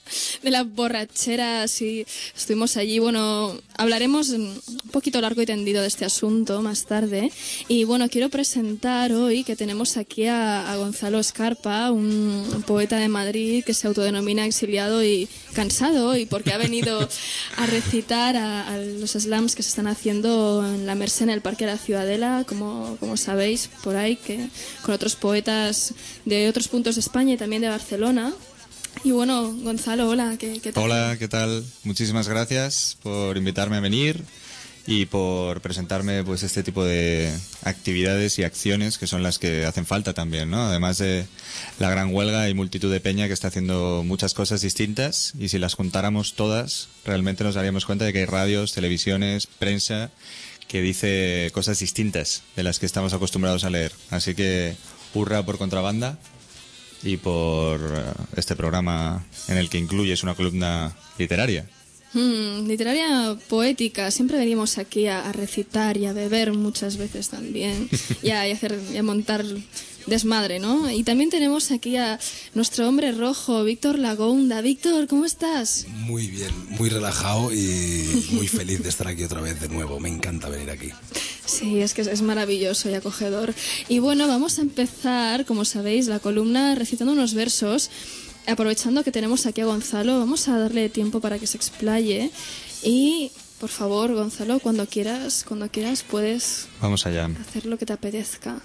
de la borrachera, sí, estuvimos allí. Bueno, hablaremos un poquito largo y tendido de este asunto más tarde. Y bueno, quiero presentar hoy que tenemos aquí a Gonzalo Escarpa, un poeta de Madrid que se autodenomina exiliado y cansado hoy porque ha venido a recitar a los slams que se están haciendo en la Mercè, en el Parque de la Ciudadela, como sabéis, por ahí, que con otros poetas de otros puntos de España y también de Barcelona. Y bueno, Gonzalo, hola, ¿qué tal? Hola, ¿qué tal? Muchísimas gracias por invitarme a venir y por presentarme pues este tipo de actividades y acciones que son las que hacen falta también, ¿no? Además de la gran huelga, hay multitud de peña que está haciendo muchas cosas distintas y si las juntáramos todas, realmente nos daríamos cuenta de que hay radios, televisiones, prensa que dice cosas distintas de las que estamos acostumbrados a leer. Así que hurra por Contrabanda y por este programa en el que incluyes una columna literaria. Literaria poética. Siempre venimos aquí a recitar y a beber muchas veces también y a montar desmadre, ¿no? Y también tenemos aquí a nuestro hombre rojo, Víctor Lagounda. Víctor, ¿cómo estás? Muy bien, muy relajado y muy feliz de estar aquí otra vez de nuevo. Me encanta venir aquí. Sí, es que es maravilloso y acogedor. Y bueno, vamos a empezar, como sabéis, la columna recitando unos versos. Aprovechando que tenemos aquí a Gonzalo, vamos a darle tiempo para que se explaye. Y, por favor, Gonzalo, cuando quieras puedes Vamos allá. hacer lo que te apetezca.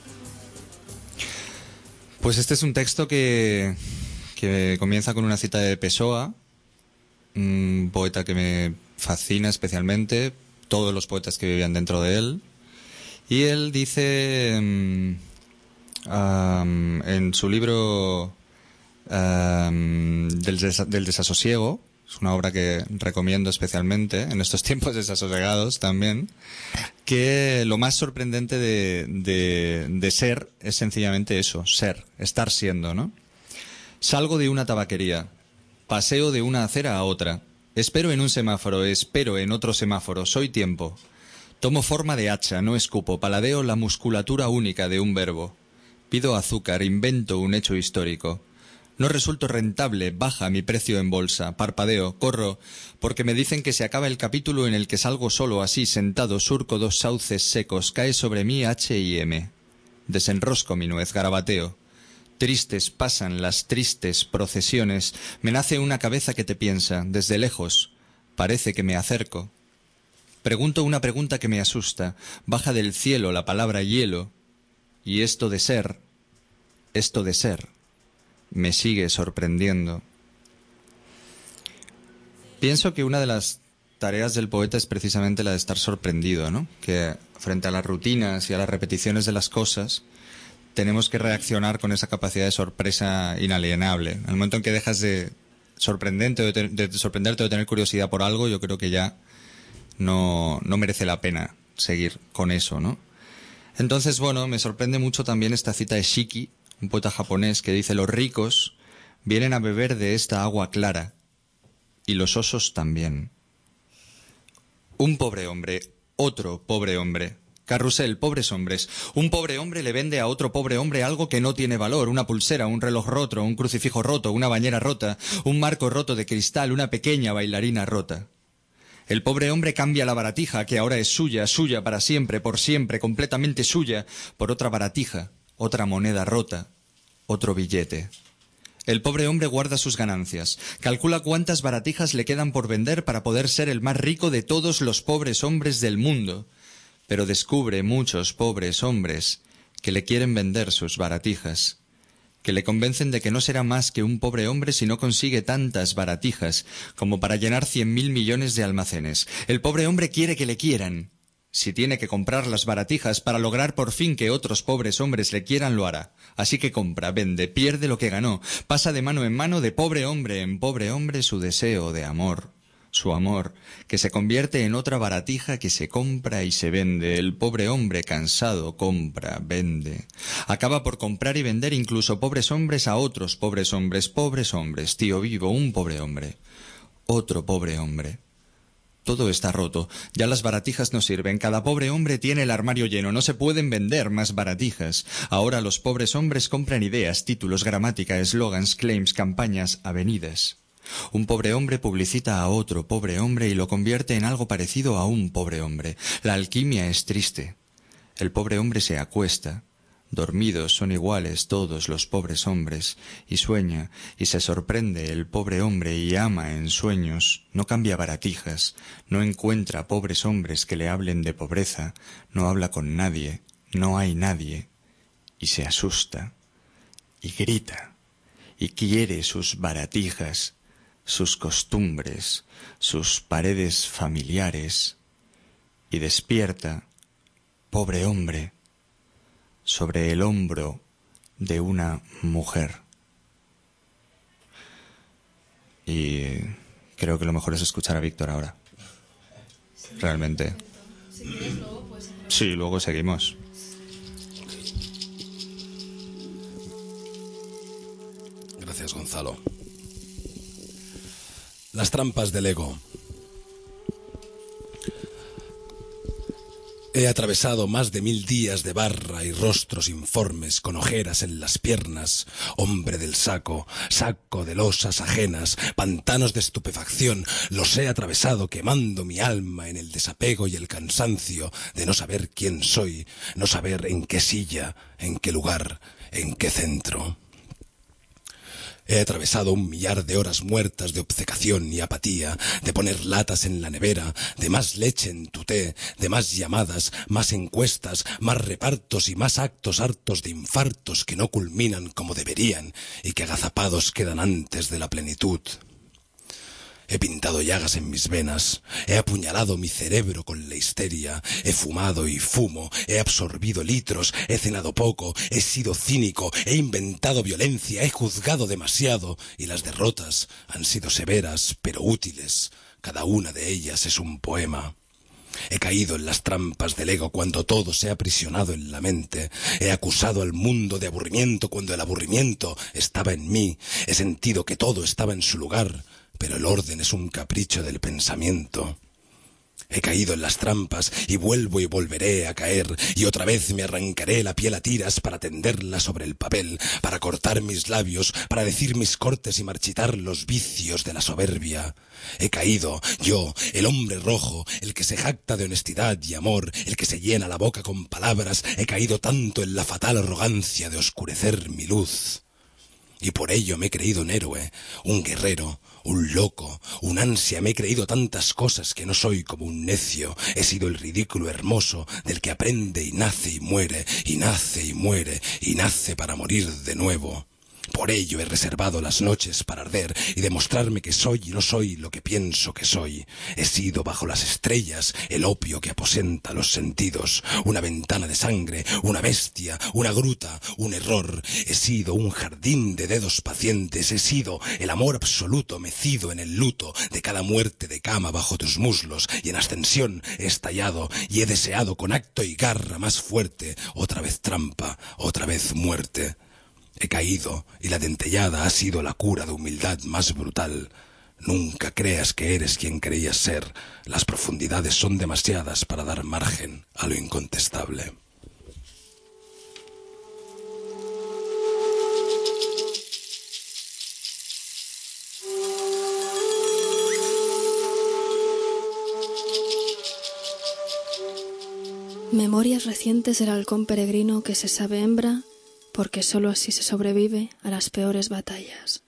Pues este es un texto que comienza con una cita de Pessoa, un poeta que me fascina especialmente, todos los poetas que vivían dentro de él. Y él dice en su libro del desasosiego, es una obra que recomiendo especialmente en estos tiempos desasosegados también, que lo más sorprendente de ser es sencillamente eso, ser, estar siendo, ¿no? Salgo de una tabaquería, paseo de una acera a otra, espero en un semáforo, espero en otro semáforo, soy tiempo. Tomo forma de hacha, no escupo, paladeo la musculatura única de un verbo. Pido azúcar, invento un hecho histórico. No resulto rentable, baja mi precio en bolsa, parpadeo, corro, porque me dicen que se acaba el capítulo en el que salgo solo, así, sentado, surco dos sauces secos, cae sobre mí H&M. Desenrosco mi nuez, garabateo. Tristes pasan las tristes procesiones, me nace una cabeza que te piensa, desde lejos, parece que me acerco. Pregunto una pregunta que me asusta, baja del cielo la palabra hielo, y esto de ser, me sigue sorprendiendo. Pienso que una de las tareas del poeta es precisamente la de estar sorprendido, ¿no? Que frente a las rutinas y a las repeticiones de las cosas, tenemos que reaccionar con esa capacidad de sorpresa inalienable. En el momento en que dejas de sorprenderte o de tener curiosidad por algo, yo creo que ya no merece la pena seguir con eso, ¿no? Entonces, bueno, me sorprende mucho también esta cita de Shiki, un poeta japonés, que dice: los ricos vienen a beber de esta agua clara, y los osos también. Un pobre hombre, otro pobre hombre. Carrusel, pobres hombres. Un pobre hombre le vende a otro pobre hombre algo que no tiene valor, una pulsera, un reloj roto, un crucifijo roto, una bañera rota, un marco roto de cristal, una pequeña bailarina rota. El pobre hombre cambia la baratija, que ahora es suya, suya para siempre, por siempre, completamente suya, por otra baratija, otra moneda rota, otro billete. El pobre hombre guarda sus ganancias, calcula cuántas baratijas le quedan por vender para poder ser el más rico de todos los pobres hombres del mundo, pero descubre muchos pobres hombres que le quieren vender sus baratijas, que le convencen de que no será más que un pobre hombre si no consigue tantas baratijas como para llenar 100.000 millones de almacenes. El pobre hombre quiere que le quieran. Si tiene que comprar las baratijas para lograr por fin que otros pobres hombres le quieran, lo hará. Así que compra, vende, pierde lo que ganó, pasa de mano en mano, de pobre hombre en pobre hombre, su deseo de amor. Su amor, que se convierte en otra baratija que se compra y se vende. El pobre hombre cansado compra, vende. Acaba por comprar y vender incluso pobres hombres a otros pobres hombres, tío vivo, un pobre hombre, otro pobre hombre. Todo está roto, ya las baratijas no sirven, cada pobre hombre tiene el armario lleno, no se pueden vender más baratijas. Ahora los pobres hombres compran ideas, títulos, gramática, eslogans, claims, campañas, avenidas. Un pobre hombre publicita a otro pobre hombre y lo convierte en algo parecido a un pobre hombre. La alquimia es triste. El pobre hombre se acuesta. Dormidos son iguales todos los pobres hombres, y sueña, y se sorprende el pobre hombre y ama en sueños, no cambia baratijas, no encuentra pobres hombres que le hablen de pobreza, no habla con nadie, no hay nadie, y se asusta, y grita, y quiere sus baratijas, sus costumbres, sus paredes familiares, y despierta, pobre hombre, sobre el hombro de una mujer. Y creo que lo mejor es escuchar a Víctor ahora. Realmente. Sí, luego seguimos. Gracias, Gonzalo. Las trampas del ego. He atravesado más de 1000 días de barra y rostros informes con ojeras en las piernas, hombre del saco, saco de losas ajenas, pantanos de estupefacción, los he atravesado quemando mi alma en el desapego y el cansancio de no saber quién soy, no saber en qué silla, en qué lugar, en qué centro. He atravesado 1 millar de horas muertas de obcecación y apatía, de poner latas en la nevera, de más leche en tu té, de más llamadas, más encuestas, más repartos y más actos hartos de infartos que no culminan como deberían y que agazapados quedan antes de la plenitud. He pintado llagas en mis venas, he apuñalado mi cerebro con la histeria, he fumado y fumo, he absorbido litros, he cenado poco, he sido cínico, he inventado violencia, he juzgado demasiado y las derrotas han sido severas pero útiles, cada una de ellas es un poema. He caído en las trampas del ego cuando todo se ha aprisionado en la mente. He acusado al mundo de aburrimiento cuando el aburrimiento estaba en mí. He sentido que todo estaba en su lugar, pero el orden es un capricho del pensamiento. He caído en las trampas y vuelvo y volveré a caer, y otra vez me arrancaré la piel a tiras para tenderla sobre el papel, para cortar mis labios, para decir mis cortes y marchitar los vicios de la soberbia. He caído, yo, el hombre rojo, el que se jacta de honestidad y amor, el que se llena la boca con palabras, he caído tanto en la fatal arrogancia de oscurecer mi luz. Y por ello me he creído un héroe, un guerrero, un loco, un ansia, me he creído tantas cosas que no soy como un necio, he sido el ridículo hermoso del que aprende y nace y muere, y nace y muere, y nace para morir de nuevo. Por ello he reservado las noches para arder y demostrarme que soy y no soy lo que pienso que soy. He sido bajo las estrellas el opio que aposenta los sentidos, una ventana de sangre, una bestia, una gruta, un error. He sido un jardín de dedos pacientes, he sido el amor absoluto mecido en el luto de cada muerte de cama bajo tus muslos, y en ascensión he estallado y he deseado con acto y garra más fuerte, otra vez trampa, otra vez muerte. He caído y la dentellada ha sido la cura de humildad más brutal. Nunca creas que eres quien creías ser. Las profundidades son demasiadas para dar margen a lo incontestable. Memorias recientes del halcón peregrino que se sabe hembra, porque sólo así se sobrevive a las peores batallas.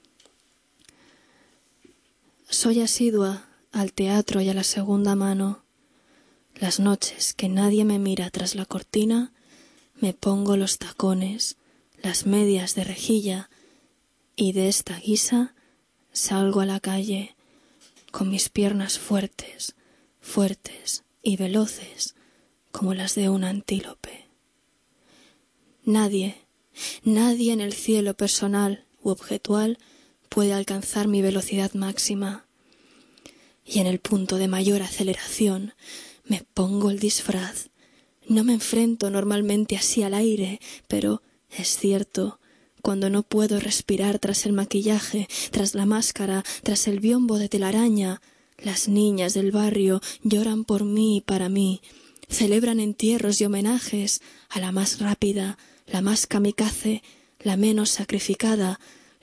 Soy asidua al teatro y a la segunda mano. Las noches que nadie me mira tras la cortina, me pongo los tacones, las medias de rejilla, y de esta guisa salgo a la calle con mis piernas fuertes, fuertes y veloces como las de un antílope. Nadie en el cielo personal u objetual puede alcanzar mi velocidad máxima. Y en el punto de mayor aceleración me pongo el disfraz. No me enfrento normalmente así al aire, pero es cierto, cuando no puedo respirar tras el maquillaje, tras la máscara, tras el biombo de telaraña, las niñas del barrio lloran por mí y para mí, celebran entierros y homenajes a la más rápida, la más kamikaze, la menos sacrificada,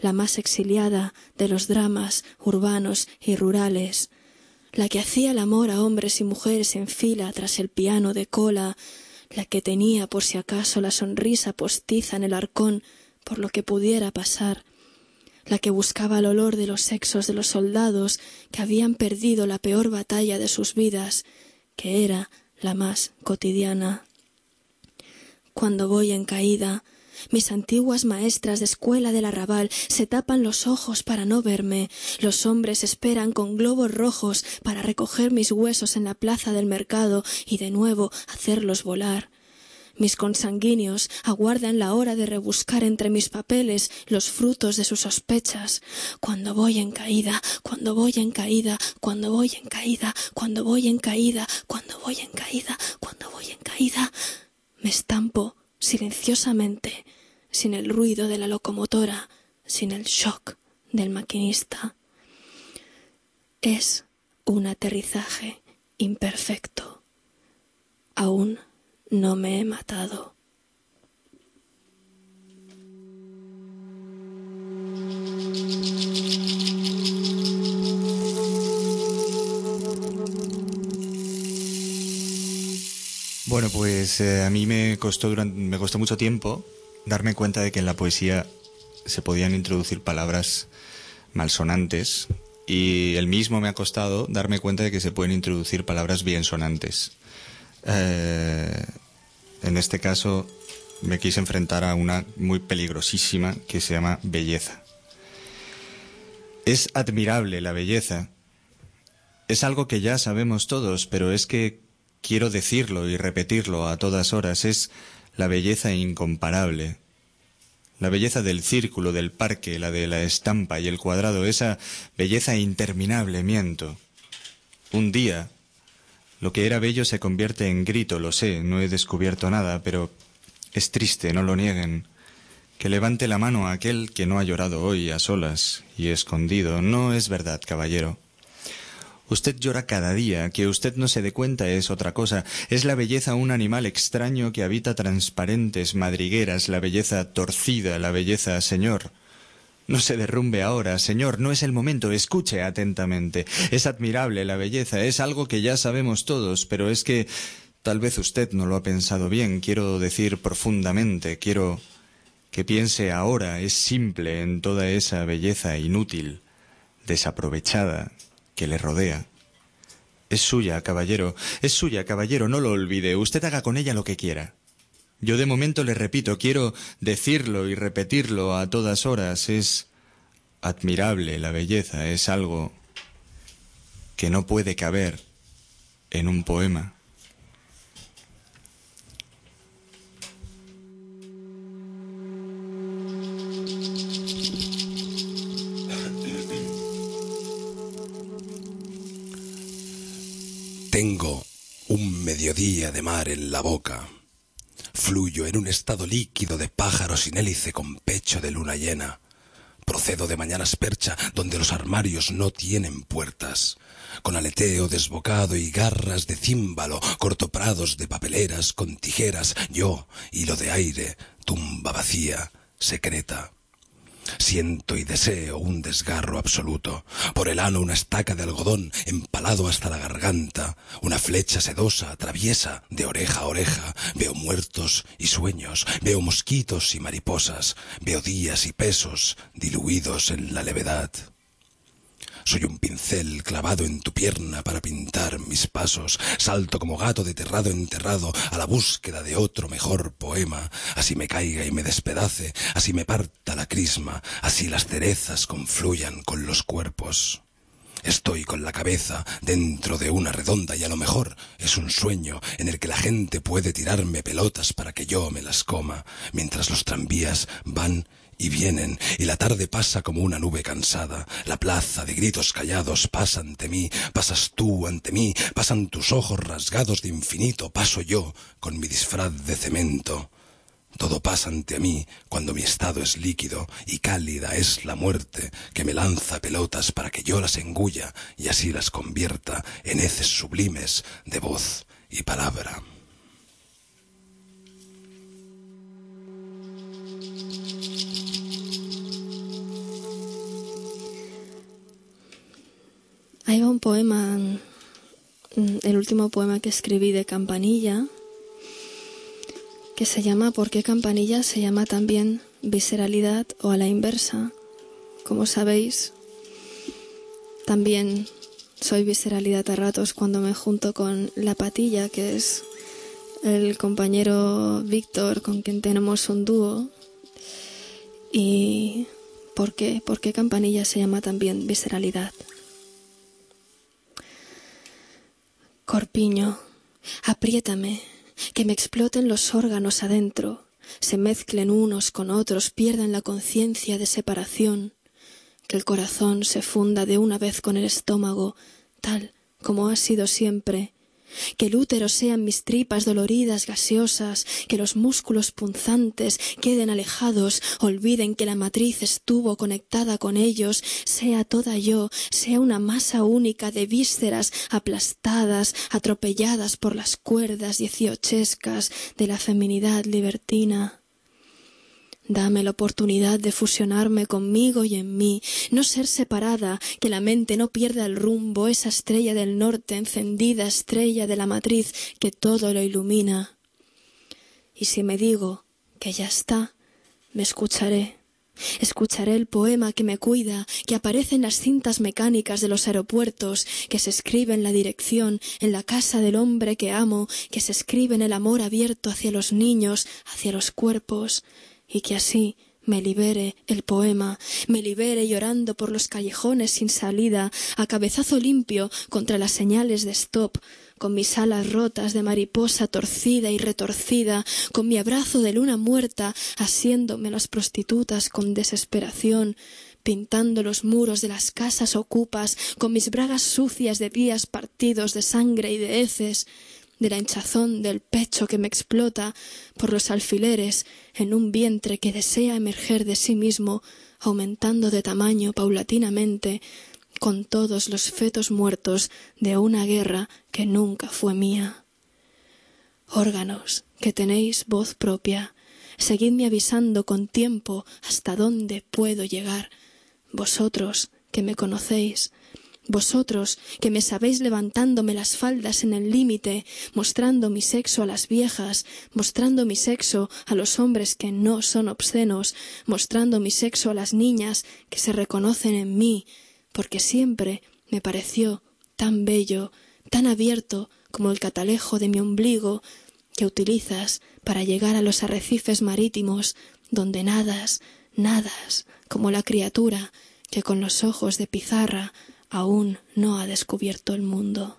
la más exiliada de los dramas urbanos y rurales, la que hacía el amor a hombres y mujeres en fila tras el piano de cola, la que tenía por si acaso la sonrisa postiza en el arcón por lo que pudiera pasar, la que buscaba el olor de los sexos de los soldados que habían perdido la peor batalla de sus vidas, que era la más cotidiana. Cuando voy en caída, mis antiguas maestras de escuela del arrabal se tapan los ojos para no verme. Los hombres esperan con globos rojos para recoger mis huesos en la plaza del mercado y de nuevo hacerlos volar. Mis consanguíneos aguardan la hora de rebuscar entre mis papeles los frutos de sus sospechas. Cuando voy en caída, cuando voy en caída, cuando voy en caída, cuando voy en caída, cuando voy en caída, cuando voy en caída, me estampo silenciosamente, sin el ruido de la locomotora, sin el shock del maquinista. Es un aterrizaje imperfecto. Aún no me he matado. Bueno, pues a mí me costó mucho tiempo darme cuenta de que en la poesía se podían introducir palabras malsonantes, y el mismo me ha costado darme cuenta de que se pueden introducir palabras biensonantes. En este caso me quise enfrentar a una muy peligrosísima que se llama belleza. Es admirable la belleza. Es algo que ya sabemos todos, pero es que quiero decirlo y repetirlo a todas horas. Es la belleza incomparable. La belleza del círculo, del parque, la de la estampa y el cuadrado, esa belleza interminable, miento. Un día, lo que era bello se convierte en grito, lo sé, no he descubierto nada, pero es triste, no lo nieguen. Que levante la mano a aquel que no ha llorado hoy a solas y escondido. No es verdad, caballero. Usted llora cada día, que usted no se dé cuenta es otra cosa. Es la belleza un animal extraño que habita transparentes madrigueras, la belleza torcida, la belleza, señor. No se derrumbe ahora, señor, no es el momento, escuche atentamente. Es admirable la belleza, es algo que ya sabemos todos, pero es que tal vez usted no lo ha pensado bien. Quiero decir profundamente, quiero que piense ahora, es simple en toda esa belleza inútil, desaprovechada, que le rodea. Es suya, caballero, no lo olvide, usted haga con ella lo que quiera. Yo de momento le repito, quiero decirlo y repetirlo a todas horas, es admirable la belleza, es algo que no puede caber en un poema. Tengo un mediodía de mar en la boca. Fluyo en un estado líquido de pájaro sin hélice con pecho de luna llena. Procedo de mañanas percha donde los armarios no tienen puertas. Con aleteo desbocado y garras de címbalo, corto prados de papeleras con tijeras. Yo, hilo de aire, tumba vacía, secreta. Siento y deseo un desgarro absoluto. Por el ano una estaca de algodón empalado hasta la garganta. Una flecha sedosa traviesa de oreja a oreja. Veo muertos y sueños. Veo mosquitos y mariposas. Veo días y pesos diluidos en la levedad. Soy un pincel clavado en tu pierna para pintar mis pasos. Salto como gato de terrado en terrado a la búsqueda de otro mejor poema. Así me caiga y me despedace, así me parta la crisma, así las cerezas confluyan con los cuerpos. Estoy con la cabeza dentro de una redonda y a lo mejor es un sueño en el que la gente puede tirarme pelotas para que yo me las coma, mientras los tranvías van y vienen, y la tarde pasa como una nube cansada. La plaza de gritos callados pasa ante mí, pasas tú ante mí, pasan tus ojos rasgados de infinito, paso yo con mi disfraz de cemento. Todo pasa ante mí cuando mi estado es líquido y cálida es la muerte que me lanza pelotas para que yo las engulla y así las convierta en heces sublimes de voz y palabra. Ahí va un poema, el último poema que escribí de Campanilla, que se llama ¿Por qué Campanilla? Se llama también visceralidad o a la inversa. Como sabéis, también soy visceralidad a ratos cuando me junto con La Patilla, que es el compañero Víctor con quien tenemos un dúo. ¿Y por qué? ¿Por qué Campanilla se llama también visceralidad? Corpiño, apriétame, que me exploten los órganos adentro, se mezclen unos con otros, pierdan la conciencia de separación, que el corazón se funda de una vez con el estómago, tal como ha sido siempre, que el útero sean mis tripas doloridas, gaseosas, que los músculos punzantes queden alejados, olviden que la matriz estuvo conectada con ellos, sea toda yo, sea una masa única de vísceras aplastadas, atropelladas por las cuerdas dieciochescas de la feminidad libertina. Dame la oportunidad de fusionarme conmigo y en mí, no ser separada, que la mente no pierda el rumbo, esa estrella del norte, encendida estrella de la matriz que todo lo ilumina. Y si me digo que ya está, me escucharé. Escucharé el poema que me cuida, que aparece en las cintas mecánicas de los aeropuertos, que se escribe en la dirección, en la casa del hombre que amo, que se escribe en el amor abierto hacia los niños, hacia los cuerpos, y que así me libere el poema, me libere llorando por los callejones sin salida, a cabezazo limpio contra las señales de stop, con mis alas rotas de mariposa torcida y retorcida, con mi abrazo de luna muerta, asiéndome las prostitutas con desesperación, pintando los muros de las casas ocupas, con mis bragas sucias de días partidos de sangre y de heces, de la hinchazón del pecho que me explota por los alfileres en un vientre que desea emerger de sí mismo, aumentando de tamaño paulatinamente, con todos los fetos muertos de una guerra que nunca fue mía. Órganos, que tenéis voz propia, seguidme avisando con tiempo hasta dónde puedo llegar. Vosotros, que me conocéis, vosotros, que me sabéis levantándome las faldas en el límite, mostrando mi sexo a las viejas, mostrando mi sexo a los hombres que no son obscenos, mostrando mi sexo a las niñas que se reconocen en mí, porque siempre me pareció tan bello, tan abierto como el catalejo de mi ombligo que utilizas para llegar a los arrecifes marítimos donde nadas como la criatura que con los ojos de pizarra aún no ha descubierto el mundo.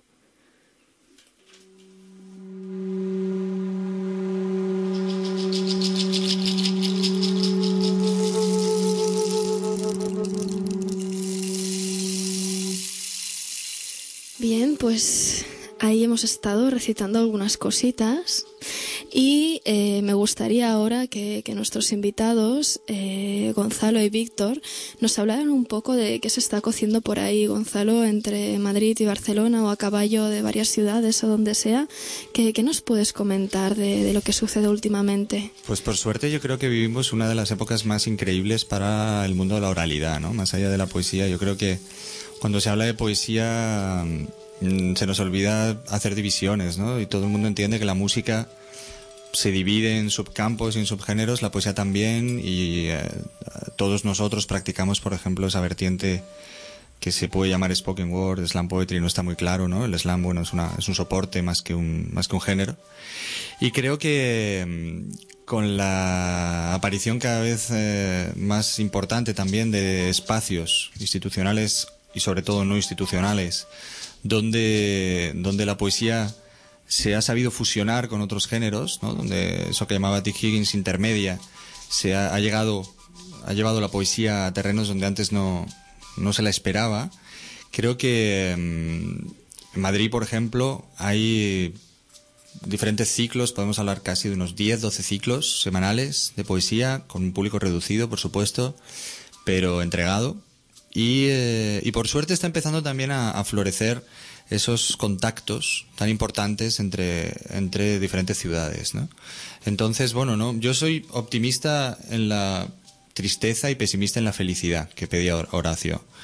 Bien, pues ahí hemos estado recitando algunas cositas y me gustaría ahora que nuestros invitados, Gonzalo y Víctor, nos hablaran un poco de qué se está cociendo por ahí. Gonzalo, entre Madrid y Barcelona o a caballo de varias ciudades o donde sea, ¿qué nos puedes comentar de lo que sucede últimamente? Pues por suerte yo creo que vivimos una de las épocas más increíbles para el mundo de la oralidad, ¿no? Más allá de la poesía, yo creo que cuando se habla de poesía se nos olvida hacer divisiones, ¿no? Y todo el mundo entiende que la música se divide en subcampos y en subgéneros, la poesía también, y todos nosotros practicamos, por ejemplo, esa vertiente que se puede llamar spoken word, slam poetry, no está muy claro, ¿no? El slam, bueno, es un soporte más que un género. Y creo que con la aparición cada vez más importante también de espacios institucionales y sobre todo no institucionales, donde la poesía se ha sabido fusionar con otros géneros, ¿no? Donde eso que llamaba Dick Higgins intermedia ha llevado la poesía a terrenos donde antes no se la esperaba. Creo que en Madrid, por ejemplo, hay diferentes ciclos, podemos hablar casi de unos 10, 12 ciclos semanales de poesía, con un público reducido, por supuesto, pero entregado. Y por suerte está empezando también a florecer esos contactos tan importantes entre diferentes ciudades, ¿no? Entonces, bueno, no, yo soy optimista en la tristeza y pesimista en la felicidad, que pedía Horacio.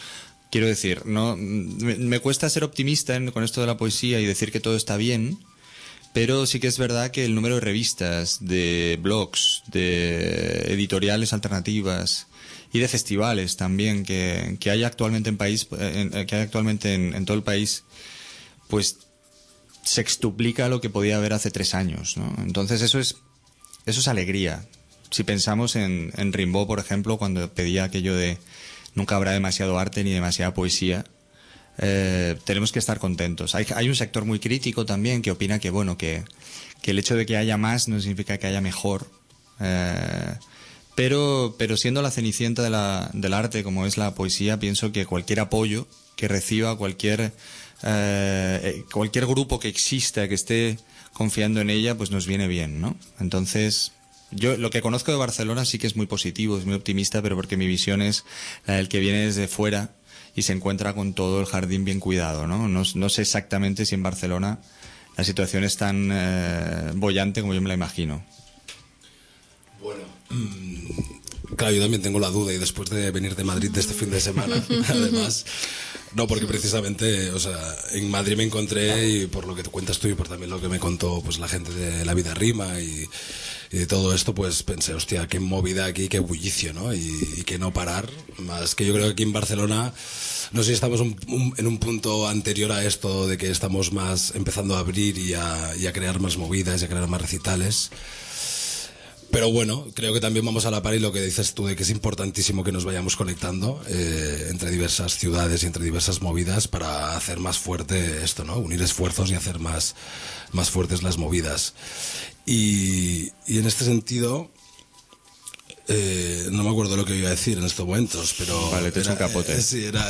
Quiero decir, no me cuesta ser optimista con esto de la poesía y decir que todo está bien, pero sí que es verdad que el número de revistas, de blogs, de editoriales alternativas y de festivales también que hay actualmente en todo el país, pues sextuplica lo que podía haber hace 3 años, ¿no? Entonces eso es alegría. Si pensamos en Rimbaud, por ejemplo, cuando pedía aquello de nunca habrá demasiado arte ni demasiada poesía, tenemos que estar contentos. Hay un sector muy crítico también que opina que bueno, que el hecho de que haya más no significa que haya mejor, pero siendo la cenicienta del arte como es la poesía, pienso que cualquier apoyo que reciba cualquier grupo que exista, que esté confiando en ella, pues nos viene bien, ¿no? Entonces, yo lo que conozco de Barcelona sí que es muy positivo, es muy optimista, pero porque mi visión es la del que viene desde fuera y se encuentra con todo el jardín bien cuidado, ¿no? No sé exactamente si en Barcelona la situación es tan boyante como yo me la imagino. Bueno, claro, yo también tengo la duda, y después de venir de Madrid de este fin de semana, además, no, porque precisamente, o sea, en Madrid me encontré, y por lo que te cuentas tú y por también lo que me contó pues la gente de La Vida Rima y de todo esto, pues pensé, hostia, qué movida aquí, qué bullicio, ¿no? Y que no parar, más que yo creo que aquí en Barcelona, no sé si estamos en un punto anterior a esto de que estamos más empezando a abrir y a crear más movidas y a crear más recitales. Pero bueno, creo que también vamos a la par, y lo que dices tú de que es importantísimo que nos vayamos conectando entre diversas ciudades y entre diversas movidas para hacer más fuerte esto, ¿no? Unir esfuerzos y hacer más fuertes las movidas. Y en este sentido, no me acuerdo lo que iba a decir en estos momentos, pero... Vale, te he hecho un capote. Sí, era...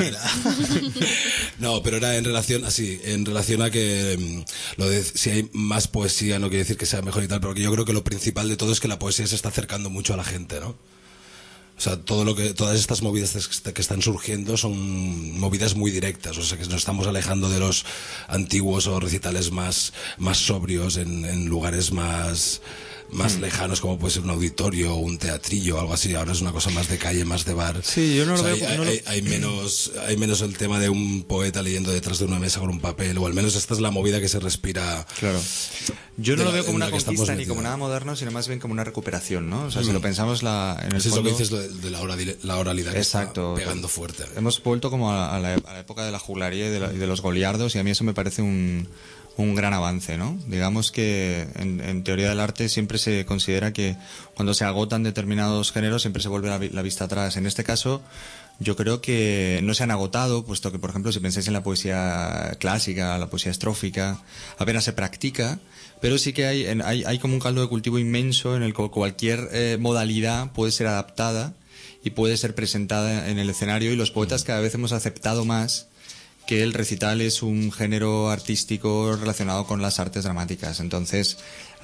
No, pero era en relación a que lo de si hay más poesía no quiere decir que sea mejor y tal, porque yo creo que lo principal de todo es que la poesía se está acercando mucho a la gente, ¿no? O sea, todas estas movidas que están surgiendo son movidas muy directas, o sea, que nos estamos alejando de los antiguos o recitales más sobrios en lugares más lejanos, como puede ser un auditorio o un teatrillo o algo así. Ahora es una cosa más de calle, más de bar. Sí, yo no lo veo. Hay menos el tema de un poeta leyendo detrás de una mesa con un papel, o al menos esta es la movida que se respira. Claro. Yo no lo veo como una conquista ni como nada moderno, sino más bien como una recuperación, ¿no? O sea, si lo pensamos en el fondo... Es lo que dices de la oralidad. Exacto. Que está pegando fuerte. Hemos vuelto como a la época de la juglaría y de los goliardos, y a mí eso me parece un gran avance, ¿no? Digamos que en teoría del arte siempre se considera que cuando se agotan determinados géneros siempre se vuelve la vista atrás. En este caso, yo creo que no se han agotado, puesto que, por ejemplo, si pensáis en la poesía clásica, la poesía estrófica, apenas se practica, pero sí que hay como un caldo de cultivo inmenso en el que cualquier modalidad puede ser adaptada y puede ser presentada en el escenario, y los poetas cada vez hemos aceptado más que el recital es un género artístico relacionado con las artes dramáticas. Entonces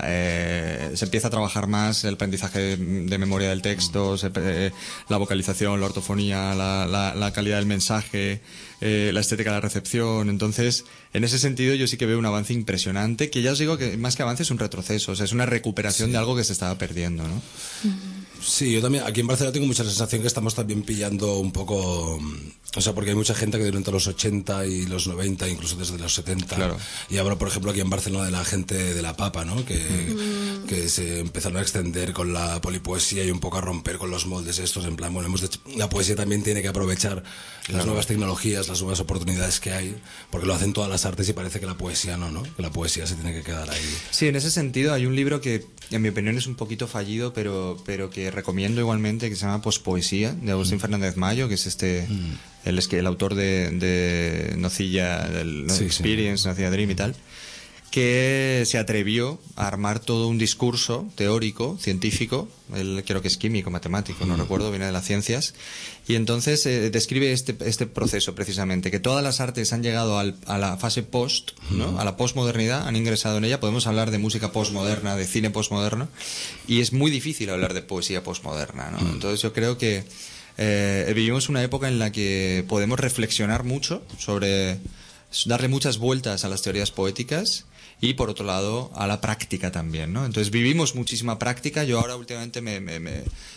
se empieza a trabajar más el aprendizaje de memoria del texto, la vocalización, la ortofonía, la calidad del mensaje, la estética de la recepción. Entonces, en ese sentido yo sí que veo un avance impresionante, que ya os digo que más que avance es un retroceso, o sea, es una recuperación de algo que se estaba perdiendo, ¿no? Sí, yo también, aquí en Barcelona tengo mucha sensación que estamos también pillando un poco, o sea, porque hay mucha gente que durante los 80 y los 90, incluso desde los 70, claro. Y hablo, por ejemplo, aquí en Barcelona de la gente de la Papa, ¿no? Que se empezaron a extender con la polipoesía y un poco a romper con los moldes estos, en plan, bueno, la poesía también tiene que aprovechar las nuevas tecnologías, las nuevas oportunidades que hay, porque lo hacen todas las artes y parece que la poesía no, que la poesía se tiene que quedar ahí. Sí, en ese sentido hay un libro que, en mi opinión, es un poquito fallido, pero que recomiendo igualmente, que se llama Pospoesía, de Agustín Fernández Mayo, que es el autor de Nocilla, del Experience, Nocilla Dream y tal, que se atrevió a armar todo un discurso teórico, científico. Él creo que es químico, matemático, no recuerdo, viene de las ciencias, y entonces describe este proceso precisamente, que todas las artes han llegado a la fase post, ¿no? A la posmodernidad, han ingresado en ella. Podemos hablar de música posmoderna, de cine posmoderno, y es muy difícil hablar de poesía posmoderna, ¿no? Entonces yo creo que vivimos una época en la que podemos reflexionar mucho sobre, darle muchas vueltas a las teorías poéticas, y por otro lado a la práctica también, ¿no? Entonces vivimos muchísima práctica. Yo ahora últimamente me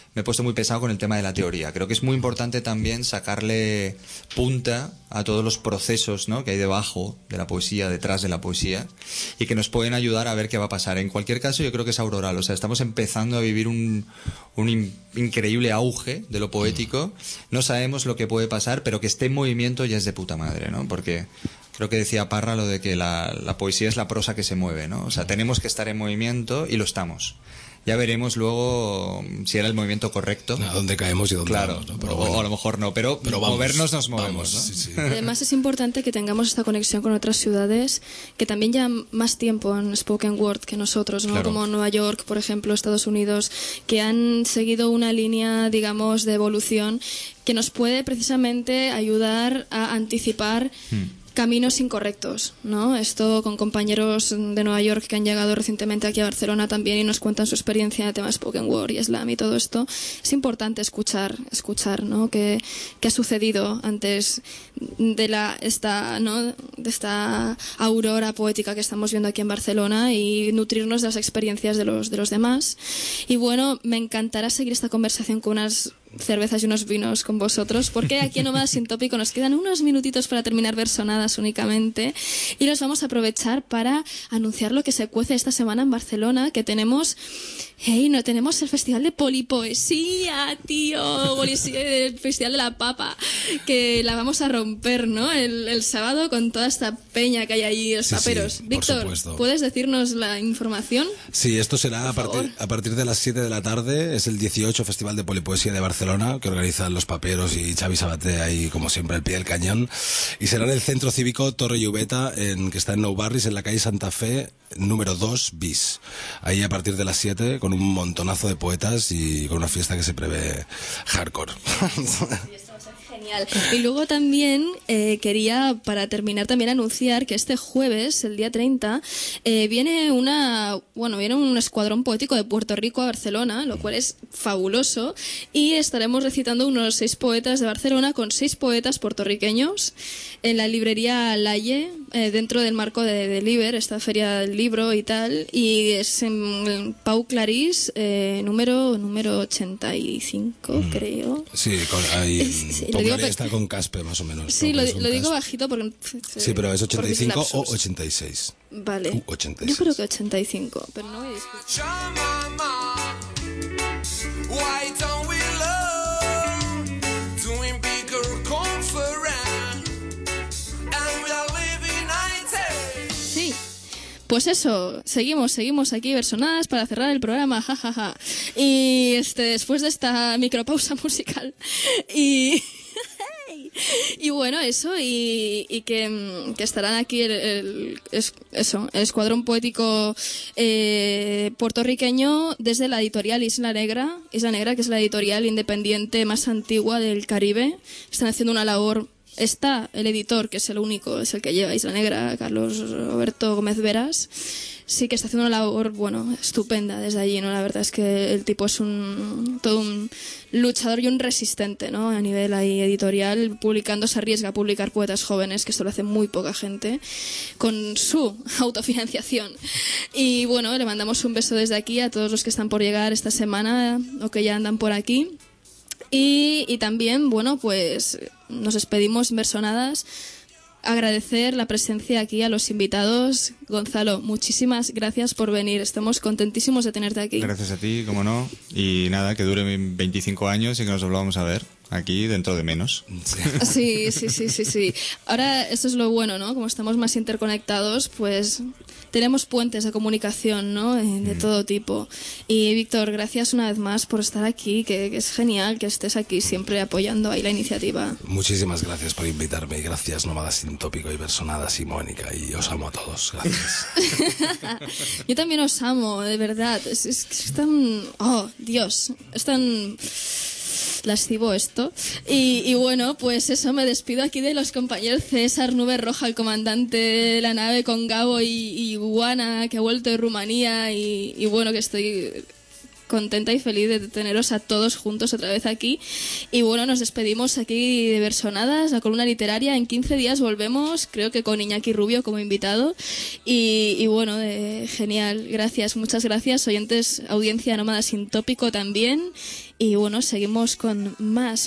me he puesto muy pesado con el tema de la teoría. Creo que es muy importante también sacarle punta a todos los procesos, ¿no?, que hay debajo de la poesía, detrás de la poesía, y que nos pueden ayudar a ver qué va a pasar. En cualquier caso, yo creo que es auroral. O sea, estamos empezando a vivir un increíble auge de lo poético. No sabemos lo que puede pasar, pero que esté en movimiento ya es de puta madre, ¿no? Porque creo que decía Parra lo de que la poesía es la prosa que se mueve, ¿no? O sea, tenemos que estar en movimiento y lo estamos. Ya veremos luego si era el movimiento correcto. A dónde caemos y dónde claro, vamos, ¿no? Pero bueno, o a lo mejor no, pero vamos, movernos nos movemos, ¿no? Sí, sí. Además es importante que tengamos esta conexión con otras ciudades que también llevan más tiempo en spoken word que nosotros, ¿no? Claro. Como Nueva York, por ejemplo, Estados Unidos, que han seguido una línea, digamos, de evolución que nos puede precisamente ayudar a anticipar caminos incorrectos, ¿no? Esto con compañeros de Nueva York que han llegado recientemente aquí a Barcelona también y nos cuentan su experiencia de temas spoken word y slam y todo esto. Es importante escuchar, ¿no? ¿Qué ha sucedido antes de esta aurora poética que estamos viendo aquí en Barcelona y nutrirnos de las experiencias de los demás? Y bueno, me encantará seguir esta conversación con unas cervezas y unos vinos con vosotros, porque aquí en Nómadas Sin Tópico nos quedan unos minutitos para terminar Versonadas únicamente y los vamos a aprovechar para anunciar lo que se cuece esta semana en Barcelona, que tenemos tenemos el Festival de Polipoesía, tío, el Festival de la Papa, que la vamos a romper, ¿no? El sábado con toda esta peña que hay ahí, los paperos. Sí, Víctor, ¿puedes decirnos la información? Sí, esto será a partir de las 7 de la tarde. Es el 18 Festival de Polipoesía de Barcelona, que organizan los paperos y Xavi Sabaté ahí, como siempre, al pie del cañón. Y será en el Centro Cívico Torre Llobeta, que está en Nou Barris, en la calle Santa Fe, número 2 bis. Ahí a partir de las 7, con un montonazo de poetas y con una fiesta que se prevé hardcore. Genial. Y luego también quería, para terminar, también anunciar que este jueves, el día 30, viene un escuadrón poético de Puerto Rico a Barcelona, lo cual es fabuloso, y estaremos recitando unos 6 poetas de Barcelona con 6 poetas puertorriqueños en la librería Laie, dentro del marco de Liber, esta feria del libro y tal, y es en Pau Clarís, número 85, creo. Sí, está con Caspe, más o menos. Sí, lo digo bajito porque... Sí, pero es 85 o 86. Vale. 86. Yo creo que 85, pero no voy a discutir. Why don't we love doing bigger conference and we are living 90? Sí. Pues eso, seguimos aquí Versonadas para cerrar el programa, jajaja. Y después de esta micropausa musical y bueno, eso, y que estarán aquí el escuadrón poético puertorriqueño desde la editorial Isla Negra, que es la editorial independiente más antigua del Caribe. Están haciendo una labor. Está el editor, que es el único, es el que lleva Isla Negra, Carlos Roberto Gómez Veras. Sí que está haciendo una labor, estupenda desde allí, ¿no? La verdad es que el tipo es todo un luchador y un resistente, ¿no? A nivel ahí editorial, se arriesga a publicar poetas jóvenes, que esto lo hace muy poca gente, con su autofinanciación. Y bueno, le mandamos un beso desde aquí a todos los que están por llegar esta semana o que ya andan por aquí. Y también, pues nos despedimos en Versonadas. Agradecer la presencia aquí a los invitados. Gonzalo, muchísimas gracias por venir. Estamos contentísimos de tenerte aquí. Gracias a ti, cómo no. Y nada, que dure 25 años y que nos volvamos a ver aquí dentro de menos. Sí. Ahora, esto es lo bueno, ¿no? Como estamos más interconectados, pues tenemos puentes de comunicación, ¿no? De todo tipo. Y Víctor, gracias una vez más por estar aquí, que es genial que estés aquí siempre apoyando ahí la iniciativa. Muchísimas gracias por invitarme y gracias Nómadas Sin Tópico y Versonadas y Mónica, y os amo a todos. Gracias. Yo también os amo, de verdad. Es tan... Oh, Dios. Es tan... lascivo esto. Y bueno, pues eso, me despido aquí de los compañeros César, Nube Roja, el comandante de la nave, con Gabo y Guana, que ha vuelto de Rumanía, y bueno, que estoy contenta y feliz de teneros a todos juntos otra vez aquí. Y bueno, nos despedimos aquí de Versonadas, la columna literaria. En 15 días volvemos, creo que con Iñaki Rubio como invitado. Y bueno, genial, gracias, muchas gracias, oyentes, audiencia Nómada Sin Tópico también. Y bueno, seguimos con más.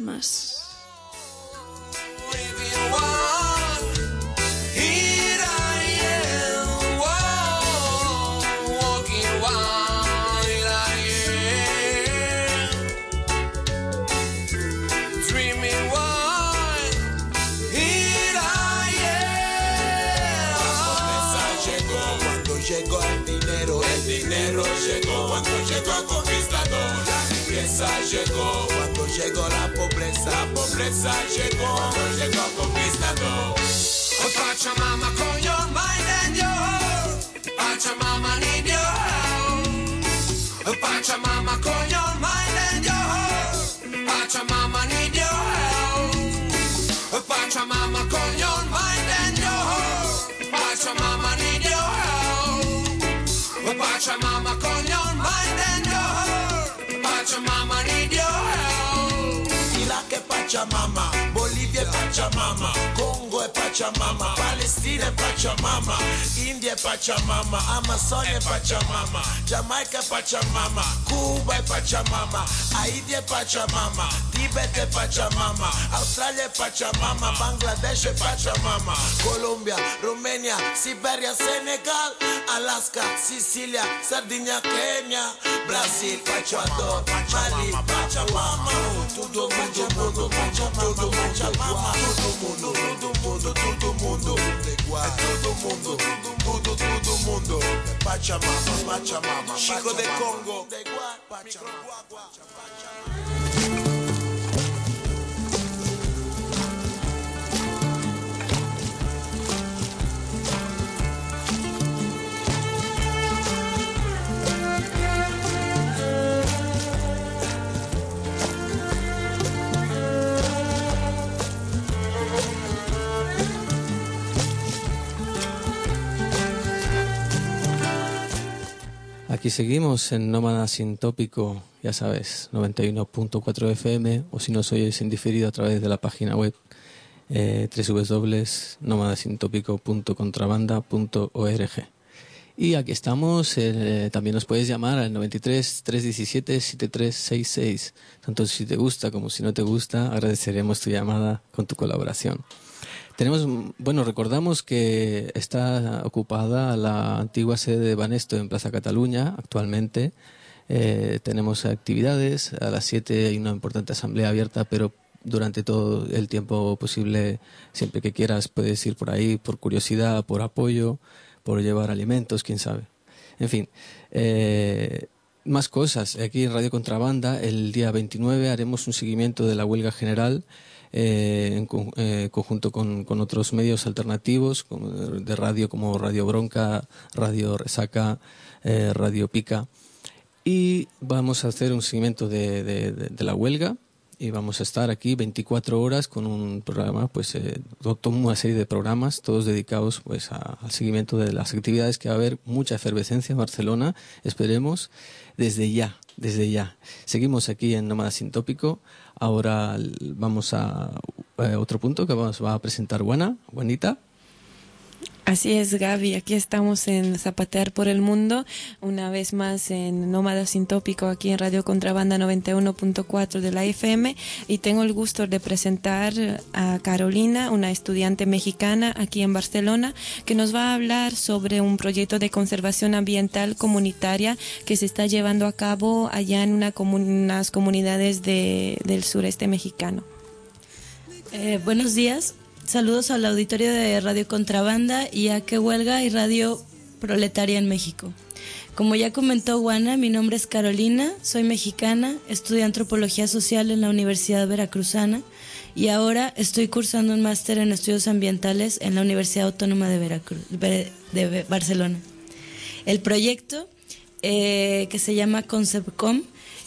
Llegó cuando llegó el conquistador. La riqueza llegó cuando llegó la pobreza llegó cuando llegó el conquistador. Oh, Pachamama, con your mind and your heart. Pachamama, need your help. Oh, Pachamama, con your mind and your heart. Pachamama, need your help. Oh, Pachamama, con your mind and your heart. Pachamama, need your help. Pachamama, con your mind and your heart. Pachamama, need your help. Irak es Pachamama, Bolivia es Pachamama, Congo es Pachamama, Palestina es Pachamama, India es Pachamama, Amazonia es Pachamama, Jamaica es Pachamama, Cuba es Pachamama, Haití es Pachamama, Tíbet es Pachamama, Australia es Pachamama, Bangladesh es Pachamama, Colombia, Rumania, Siberia, Senegal, Alaska, Sicilia, Sardinia, Kenia, Brasil, Ecuador, Mali, Pachamama, todo mundo, todo Pachamama, todo mundo, Pachamama, Chico de Congo, Pachamama. Aquí seguimos en Nómada Sin Tópico, ya sabes, 91.4 FM, o si nos oyes en diferido a través de la página web www.nomadasintópico.contrabanda.org. Y aquí estamos, también nos puedes llamar al 93 317 7366. Tanto si te gusta como si no te gusta, agradeceremos tu llamada con tu colaboración. Recordamos que está ocupada la antigua sede de Banesto en Plaza Cataluña actualmente. Tenemos actividades, a las 7 hay una importante asamblea abierta, pero durante todo el tiempo posible, siempre que quieras, puedes ir por ahí por curiosidad, por apoyo, por llevar alimentos, quién sabe. En fin, más cosas. Aquí en Radio Contrabanda, el día 29 haremos un seguimiento de la huelga general en conjunto con otros medios alternativos de radio como Radio Bronca, Radio Resaca, Radio Pica, y vamos a hacer un seguimiento de la huelga y vamos a estar aquí 24 horas con un programa, toda una serie de programas, todos dedicados al seguimiento de las actividades, que va a haber mucha efervescencia en Barcelona, esperemos, desde ya. Seguimos aquí en Nómada Sin Tópico. Ahora vamos a otro punto que va a presentar Juanita. Así es, Gaby, aquí estamos en Zapatear por el Mundo, una vez más en Nómada Sin Tópico, aquí en Radio Contrabanda 91.4 de la FM, y tengo el gusto de presentar a Carolina, una estudiante mexicana aquí en Barcelona, que nos va a hablar sobre un proyecto de conservación ambiental comunitaria que se está llevando a cabo allá en unas comunidades del sureste mexicano. Buenos días. Saludos al auditorio de Radio Contrabanda y a Que Huelga y Radio Proletaria en México. Como ya comentó Juana, mi nombre es Carolina, soy mexicana, estudio Antropología Social en la Universidad Veracruzana y ahora estoy cursando un máster en Estudios Ambientales en la Universidad Autónoma de Barcelona. El proyecto, que se llama ConceptCom,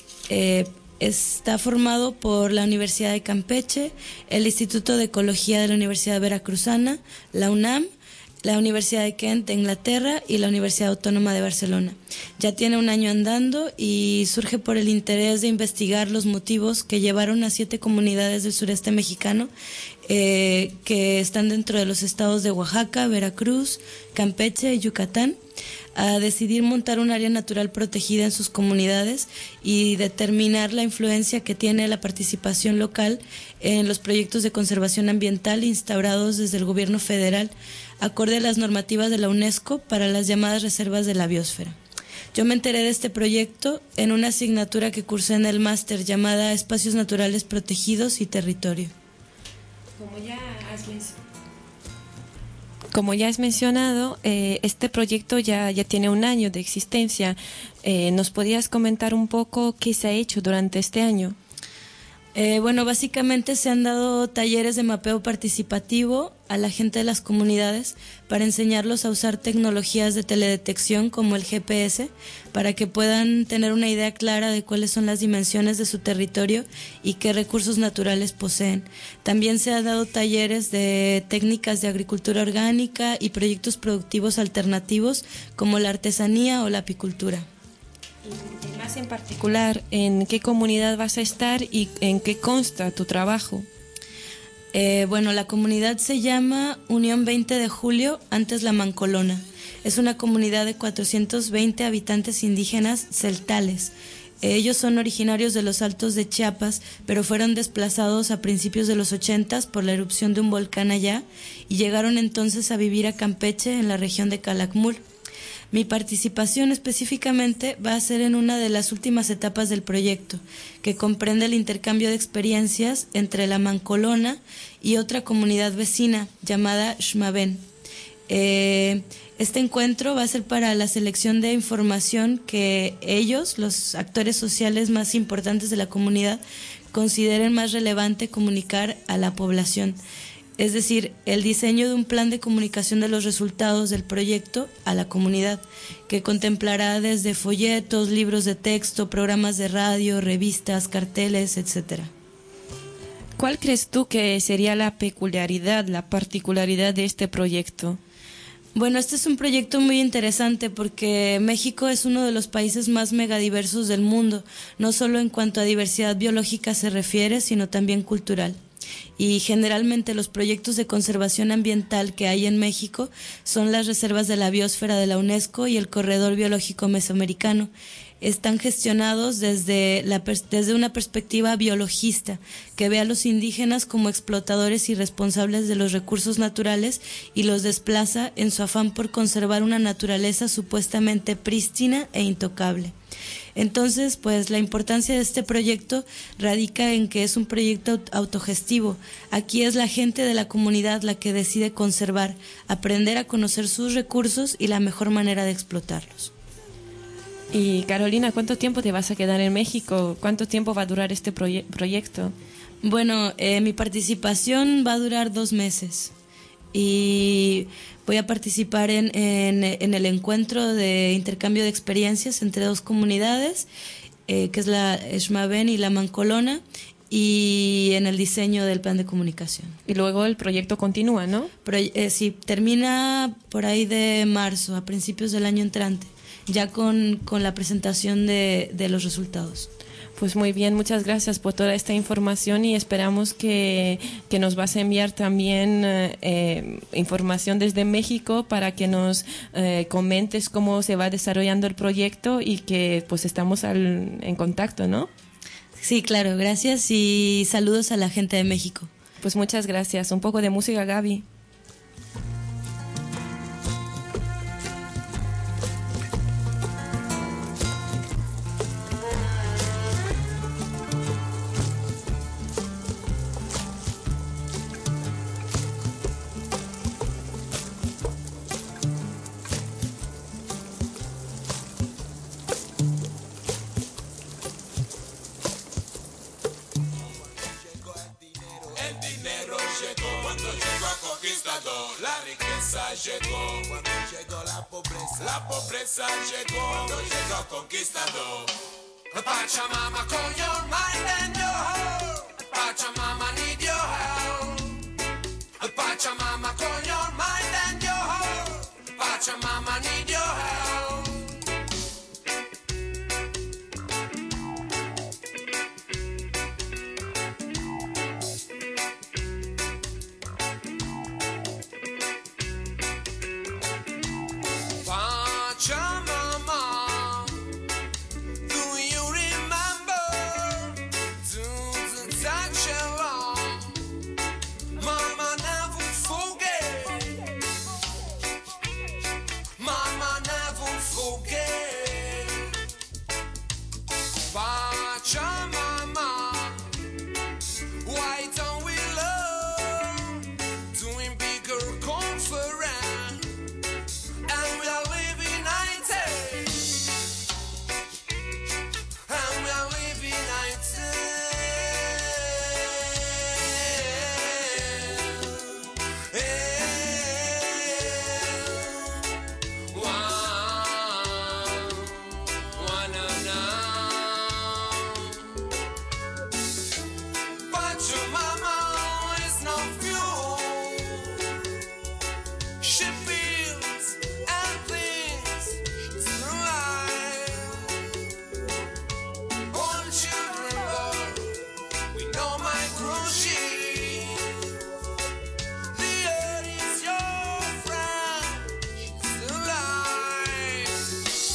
está formado por la Universidad de Campeche, el Instituto de Ecología de la Universidad Veracruzana, la UNAM, la Universidad de Kent de Inglaterra y la Universidad Autónoma de Barcelona. Ya tiene un año andando y surge por el interés de investigar los motivos que llevaron a 7 comunidades del sureste mexicano que están dentro de los estados de Oaxaca, Veracruz, Campeche y Yucatán, a decidir montar un área natural protegida en sus comunidades y determinar la influencia que tiene la participación local en los proyectos de conservación ambiental instaurados desde el gobierno federal, acorde a las normativas de la UNESCO para las llamadas reservas de la biosfera. Yo me enteré de este proyecto en una asignatura que cursé en el máster llamada Espacios Naturales Protegidos y Territorio. Como ya has mencionado, este proyecto ya tiene un año de existencia. ¿Nos podrías comentar un poco qué se ha hecho durante este año? Bueno, básicamente se han dado talleres de mapeo participativo a la gente de las comunidades para enseñarlos a usar tecnologías de teledetección como el GPS para que puedan tener una idea clara de cuáles son las dimensiones de su territorio y qué recursos naturales poseen. También se han dado talleres de técnicas de agricultura orgánica y proyectos productivos alternativos como la artesanía o la apicultura. Y más en particular, ¿en qué comunidad vas a estar y en qué consta tu trabajo? Bueno, la comunidad se llama Unión 20 de Julio, antes La Mancolona. Es una comunidad de 420 habitantes indígenas celtales. Ellos son originarios de los Altos de Chiapas, pero fueron desplazados a principios de los 80s por la erupción de un volcán allá y llegaron entonces a vivir a Campeche, en la región de Calakmul. Mi participación específicamente va a ser en una de las últimas etapas del proyecto, que comprende el intercambio de experiencias entre La Mancolona y otra comunidad vecina llamada Xmaben. Este encuentro va a ser para la selección de información que ellos, los actores sociales más importantes de la comunidad, consideren más relevante comunicar a la población. Es decir, el diseño de un plan de comunicación de los resultados del proyecto a la comunidad, que contemplará desde folletos, libros de texto, programas de radio, revistas, carteles, etc. ¿Cuál crees tú que sería la peculiaridad, la particularidad de este proyecto? Bueno, este es un proyecto muy interesante porque México es uno de los países más megadiversos del mundo, no solo en cuanto a diversidad biológica se refiere, sino también cultural. Y generalmente los proyectos de conservación ambiental que hay en México son las reservas de la biosfera de la UNESCO y el Corredor Biológico Mesoamericano. Están gestionados desde una perspectiva biologista, que ve a los indígenas como explotadores irresponsables de los recursos naturales y los desplaza en su afán por conservar una naturaleza supuestamente prístina e intocable. Entonces, pues la importancia de este proyecto radica en que es un proyecto autogestivo. Aquí es la gente de la comunidad la que decide conservar, aprender a conocer sus recursos y la mejor manera de explotarlos. Y Carolina, ¿cuánto tiempo te vas a quedar en México? ¿Cuánto tiempo va a durar este proyecto? Bueno, mi participación va a durar 2 meses y voy a participar en el encuentro de intercambio de experiencias entre 2 comunidades, que es la Xmaben y la Mancolona, y en el diseño del plan de comunicación. Y luego el proyecto continúa, ¿no? Sí, termina por ahí de marzo, a principios del año entrante, ya con la presentación de los resultados. Pues muy bien, muchas gracias por toda esta información y esperamos que nos vas a enviar también información desde México para que nos comentes cómo se va desarrollando el proyecto y que pues estamos en contacto, ¿no? Sí, claro, gracias y saludos a la gente de México. Pues muchas gracias. Un poco de música, Gaby. Llegó cuando llegó la pobreza llegó cuando llegó conquistador. Pachamama, call your mind and your heart. Pachamama need your help. Pachamama, call your mind and your heart. Pachamama need your help. Pachamama, do you remember to touch your love? Mama never forget. Mama never forget. Pachamama, why don't we love doing bigger conference? And we are living united. And we are living united. But your mama is not fuel. She feels and thinks to life. All children born, we know my crochet. The earth is your friend to life.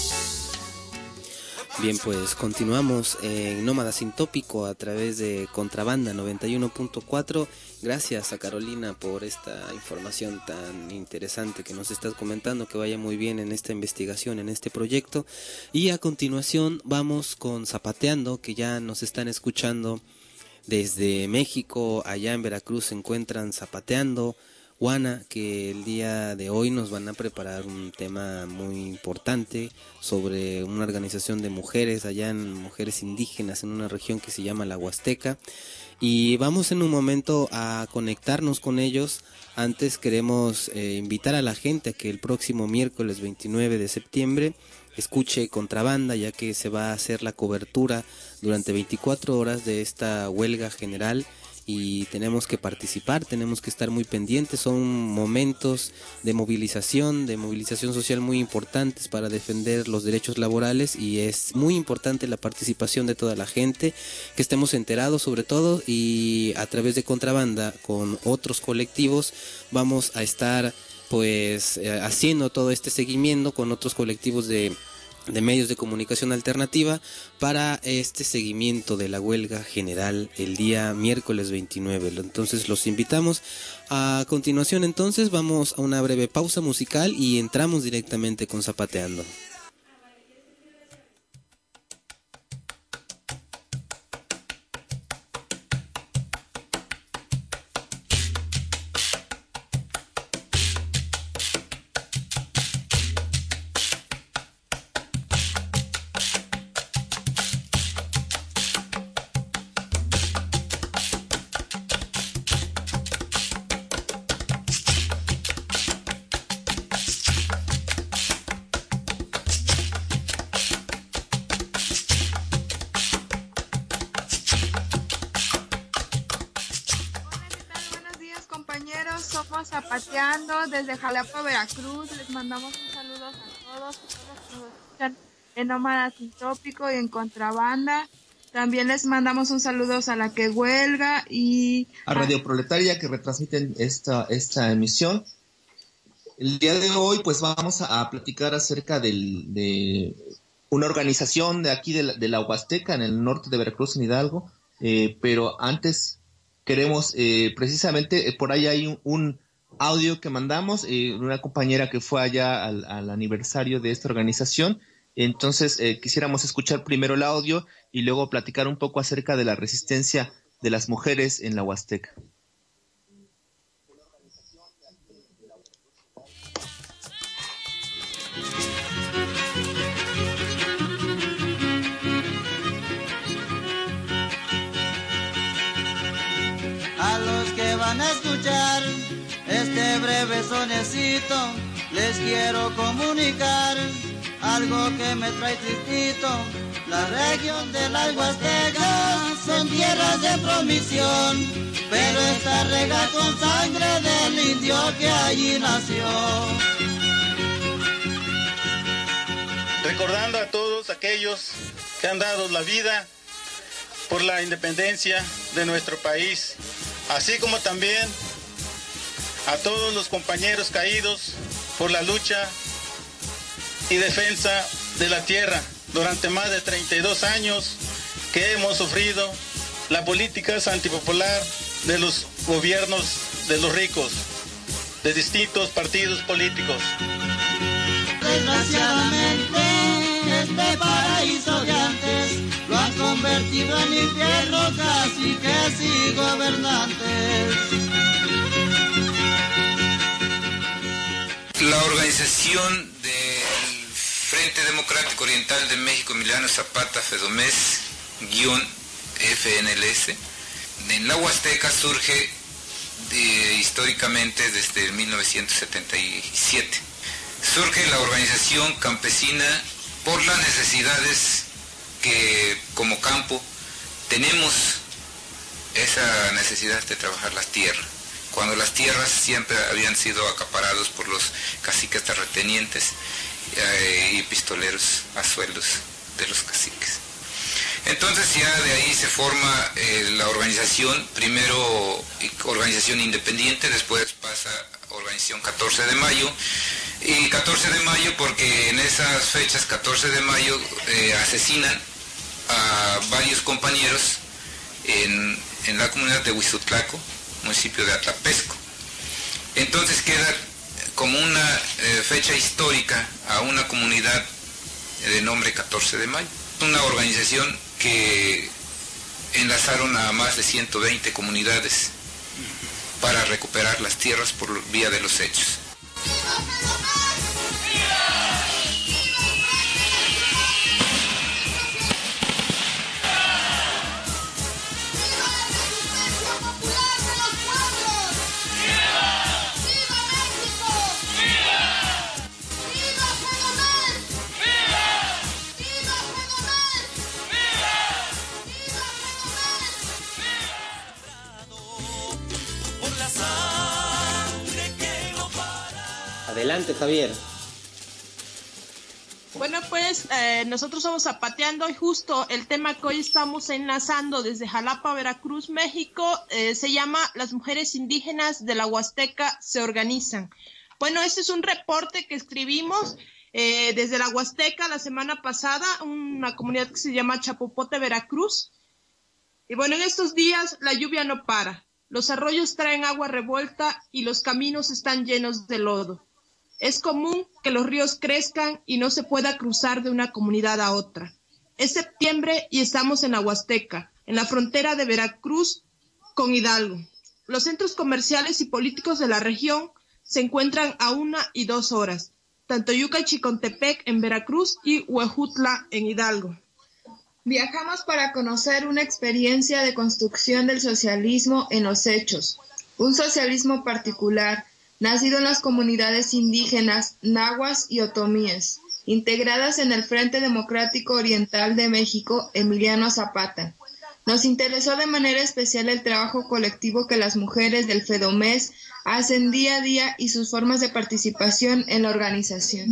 Bien, pues continuamos en Nómada Sin Tópico a través de Contrabanda 91.4. Gracias a Carolina por esta información tan interesante que nos estás comentando, que vaya muy bien en esta investigación, en este proyecto. Y a continuación vamos con Zapateando, que ya nos están escuchando desde México. Allá en Veracruz se encuentran Zapateando, Juana, que el día de hoy nos van a preparar un tema muy importante sobre una organización de mujeres allá en mujeres indígenas en una región que se llama la Huasteca, y vamos en un momento a conectarnos con ellos. Antes queremos invitar a la gente a que el próximo miércoles 29 de septiembre escuche Contrabanda, ya que se va a hacer la cobertura durante 24 horas de esta huelga general y tenemos que participar, tenemos que estar muy pendientes. Son momentos de movilización social muy importantes para defender los derechos laborales, y es muy importante la participación de toda la gente, que estemos enterados sobre todo, y a través de Contrabanda con otros colectivos vamos a estar pues haciendo todo este seguimiento con otros colectivos de medios de comunicación alternativa para este seguimiento de la huelga general el día miércoles 29. Entonces los invitamos. A continuación entonces vamos a una breve pausa musical y entramos directamente con Zapateando. Zapateando desde Jalapa, Veracruz. Les mandamos un saludo a todos que nos escuchan en Nómada Sin Tópico y en Contrabanda. También les mandamos un saludo a la que huelga y a Radio Proletaria, que retransmiten esta emisión. El día de hoy pues vamos a platicar acerca de una organización de aquí de la Huasteca, en el norte de Veracruz, en Hidalgo, pero antes queremos precisamente por ahí hay un audio que mandamos, una compañera que fue allá al aniversario de esta organización. Entonces quisiéramos escuchar primero el audio y luego platicar un poco acerca de la resistencia de las mujeres en la Huasteca. A los que van a escuchar este breve sonecito, les quiero comunicar algo que me trae tristito. La región de las Huastecas son tierras de promisión, pero está regada con sangre del indio que allí nació. recordando a todos aquellos que han dado la vida por la independencia de nuestro país, así como también a todos los compañeros caídos por la lucha y defensa de la tierra durante más de 32 años que hemos sufrido las políticas antipopular de los gobiernos de los ricos, de distintos partidos políticos. Desgraciadamente, este paraíso de antes lo han convertido en infierno casi que sin gobernantes. La organización del Frente Democrático Oriental de México, Emiliano Zapata, FEDOMES-FNLS, en la Huasteca surge históricamente desde 1977. Surge la organización campesina por las necesidades que como campo tenemos esa necesidad de trabajar las tierras. Cuando las tierras siempre habían sido acaparados por los caciques terratenientes y pistoleros a sueldos de los caciques. Entonces ya de ahí se forma la organización, primero organización independiente, después pasa organización 14 de mayo, y 14 de mayo porque en esas fechas, 14 de mayo, asesinan a varios compañeros en la comunidad de Huizutlaco, municipio de Atlapesco. Entonces queda como una fecha histórica a una comunidad de nombre 14 de mayo. Una organización que enlazaron a más de 120 comunidades para recuperar las tierras por vía de los hechos. Adelante, Javier. Bueno, pues nosotros somos Zapateando y justo el tema que hoy estamos enlazando desde Jalapa, Veracruz, México, se llama Las mujeres indígenas de la Huasteca se organizan. Bueno, este es un reporte que escribimos desde la Huasteca la semana pasada, una comunidad que se llama Chapopote, Veracruz. Y bueno, en estos días la lluvia no para, los arroyos traen agua revuelta y los caminos están llenos de lodo. Es común que los ríos crezcan y no se pueda cruzar de una comunidad a otra. Es septiembre y estamos en la Huasteca, en la frontera de Veracruz con Hidalgo. Los centros comerciales y políticos de la región se encuentran a 1 y 2 horas, tanto Yuca y Chicontepec en Veracruz y Huejutla en Hidalgo. Viajamos para conocer una experiencia de construcción del socialismo en los hechos, un socialismo particular, nacido en las comunidades indígenas, nahuas y otomíes, integradas en el Frente Democrático Oriental de México, Emiliano Zapata. Nos interesó de manera especial el trabajo colectivo que las mujeres del FEDOMES hacen día a día y sus formas de participación en la organización.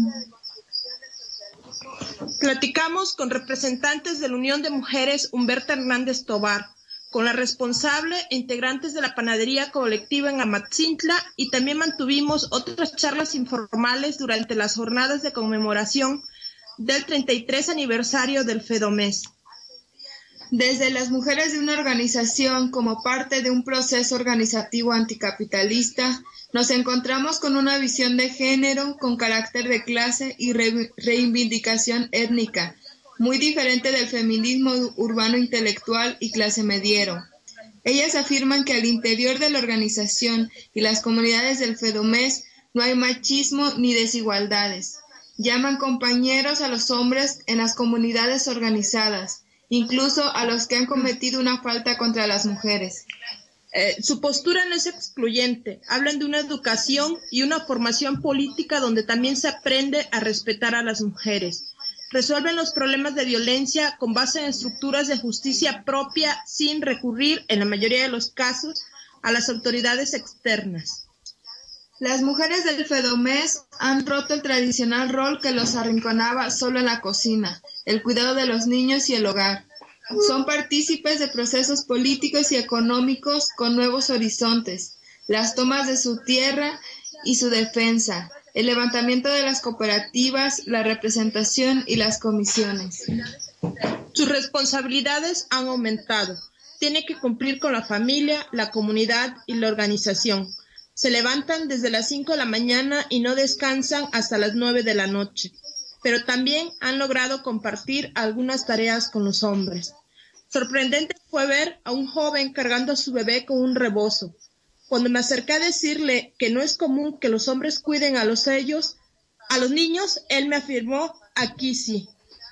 Platicamos con representantes de la Unión de Mujeres Humberta Hernández Tobar, con la responsable e integrantes de la panadería colectiva en Amatzintla, y también mantuvimos otras charlas informales durante las jornadas de conmemoración del 33 aniversario del FEDOMES. Desde las mujeres de una organización como parte de un proceso organizativo anticapitalista, nos encontramos con una visión de género con carácter de clase y reivindicación étnica, muy diferente del feminismo urbano intelectual y clase mediero. Ellas afirman que al interior de la organización y las comunidades del FEDOMES no hay machismo ni desigualdades. Llaman compañeros a los hombres en las comunidades organizadas, incluso a los que han cometido una falta contra las mujeres. Su postura no es excluyente. Hablan de una educación y una formación política donde también se aprende a respetar a las mujeres. Resuelven los problemas de violencia con base en estructuras de justicia propia sin recurrir, en la mayoría de los casos, a las autoridades externas. Las mujeres del Fedomés han roto el tradicional rol que los arrinconaba solo en la cocina, el cuidado de los niños y el hogar. Son partícipes de procesos políticos y económicos con nuevos horizontes, las tomas de su tierra y su defensa, el levantamiento de las cooperativas, la representación y las comisiones. Sus responsabilidades han aumentado. Tiene que cumplir con la familia, la comunidad y la organización. Se levantan desde las 5 de la mañana y no descansan hasta las 9 de la noche. Pero también han logrado compartir algunas tareas con los hombres. Sorprendente fue ver a un joven cargando a su bebé con un rebozo. Cuando me acerqué a decirle que no es común que los hombres cuiden a los niños, él me afirmó, aquí sí.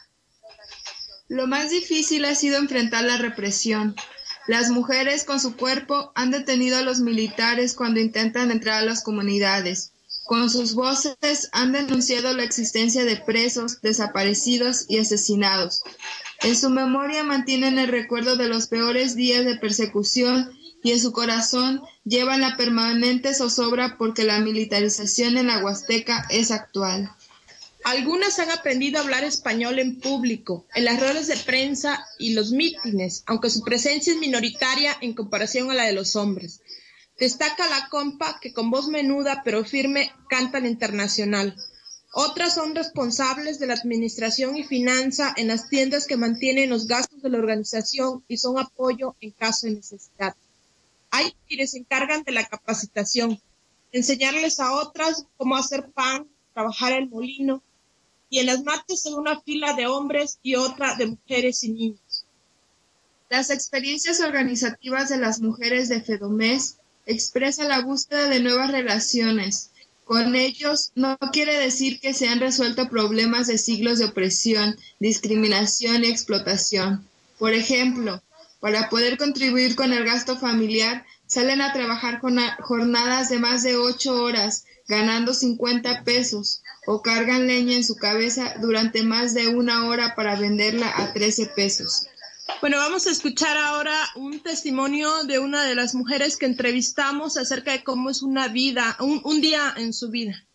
Lo más difícil ha sido enfrentar la represión. Las mujeres con su cuerpo han detenido a los militares cuando intentan entrar a las comunidades. Con sus voces han denunciado la existencia de presos, desaparecidos y asesinados. En su memoria mantienen el recuerdo de los peores días de persecución y en su corazón llevan la permanente zozobra porque la militarización en la Huasteca es actual. Algunas han aprendido a hablar español en público, en las ruedas de prensa y los mítines, aunque su presencia es minoritaria en comparación a la de los hombres. Destaca la compa que con voz menuda pero firme canta el internacional. Otras son responsables de la administración y finanza en las tiendas que mantienen los gastos de la organización y son apoyo en caso de necesidad. Hay quienes se encargan de la capacitación, enseñarles a otras cómo hacer pan, trabajar el molino, y en las mates hay una fila de hombres y otra de mujeres y niños. Las experiencias organizativas de las mujeres de Fedomés expresan la búsqueda de nuevas relaciones. Con ellos no quiere decir que se han resuelto problemas de siglos de opresión, discriminación y explotación. Por ejemplo, para poder contribuir con el gasto familiar, salen a trabajar con jornadas de más de 8 horas, ganando 50 pesos, o cargan leña en su cabeza durante más de 1 hora para venderla a 13 pesos. Bueno, vamos a escuchar ahora un testimonio de una de las mujeres que entrevistamos acerca de cómo es una vida, un día en su vida.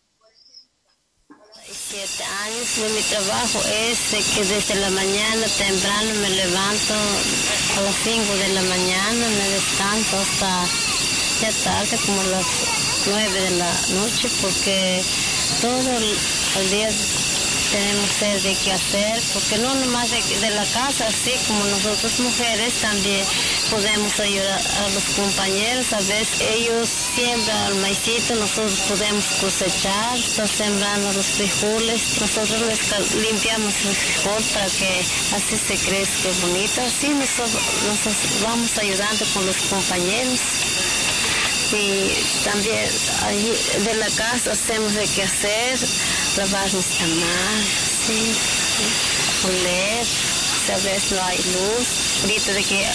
7 años de mi trabajo es que desde la mañana temprano me levanto a las 5 de la mañana, me descanso hasta ya tarde, como las 9 de la noche, porque todo el día tenemos de qué hacer, porque no nomás de la casa, así como nosotros mujeres también podemos ayudar a los compañeros. A veces ellos siembran el maicito, nosotros podemos cosechar, están sembrando los frijoles, nosotros les limpiamos el frijol para que así se crezca bonito. Así nosotros vamos ayudando con los compañeros. Y también ahí de la casa hacemos de qué hacer, lavar los tamales, sí, oler, a veces no hay luz, ahorita de que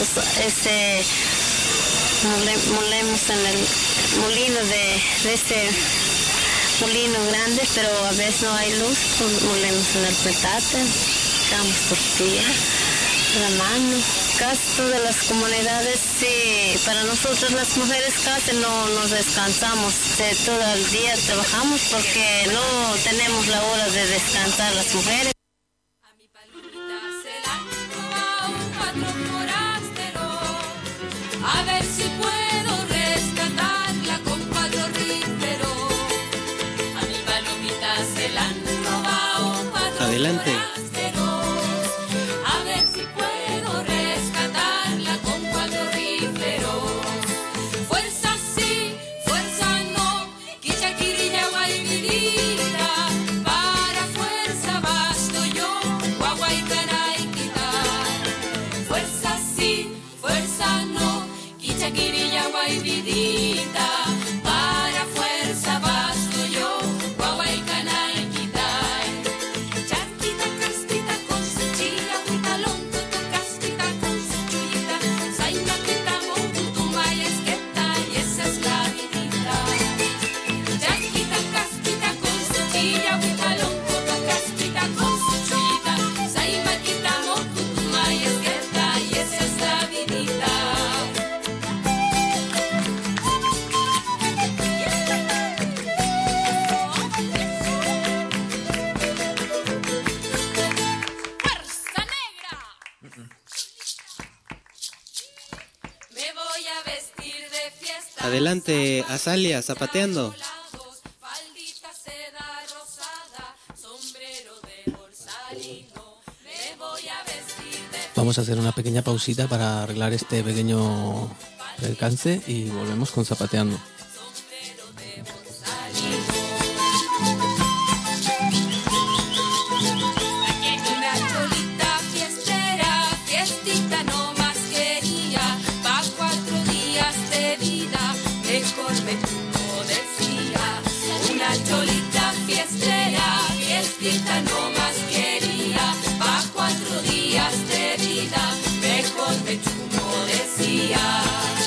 molemos en el molino de ese molino grande, pero a veces no hay luz, pues molemos en el petate, damos tortilla, la mano. Casi todas las comunidades, sí, para nosotros las mujeres casi no nos descansamos, todo el día trabajamos porque no tenemos la hora de descansar las mujeres. A mi palomita se la han robado un patrón forastero, a ver si puedo rescatarla con 4 ríferos. A mi palomita se la han robado un patrón Adelante. forastero, a ver si puedo rescatarla con 4 ríferos. Fuerza sí, fuerza no, quichaquirilla guaymirita, para fuerza basto yo, guaguaycana y quitar. Fuerza sí, fuerza no, quichaquirilla guaymirita, para fuerza basto yo, guaguaycana y quitar. Charquita, casquita con su chilla, huitalón, tutu, casquita con su chuyita, zaina, quitamo, tutumaya, esqueta, y esa es la vidita. Charquita, casquita con su chilla, huitalón, tutu, casquita con su chuyita, zaina, quitamo, tutumaya, esqueta, y esa es la vidita. Adelante, Azalia, zapateando. Vamos a hacer una pequeña pausita para arreglar este pequeño percance y volvemos con zapateando. No más quería, pa' 4 días de vida, mejor me chumo, decía.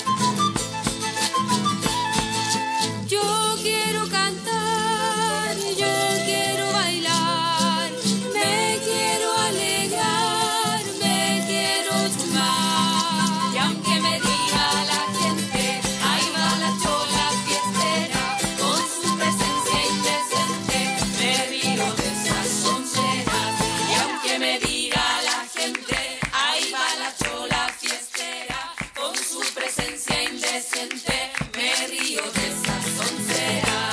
Yo quiero cantar, yo quiero bailar, me quiero alegrar, me quiero chumar. Y aunque me diga la gente, ahí va la chola fiestera, con su presencia indecente, me río de esas sonceras. Y aunque me diga la gente, ahí va la chola fiestera, con su presencia indecente, me río de esas sonceras.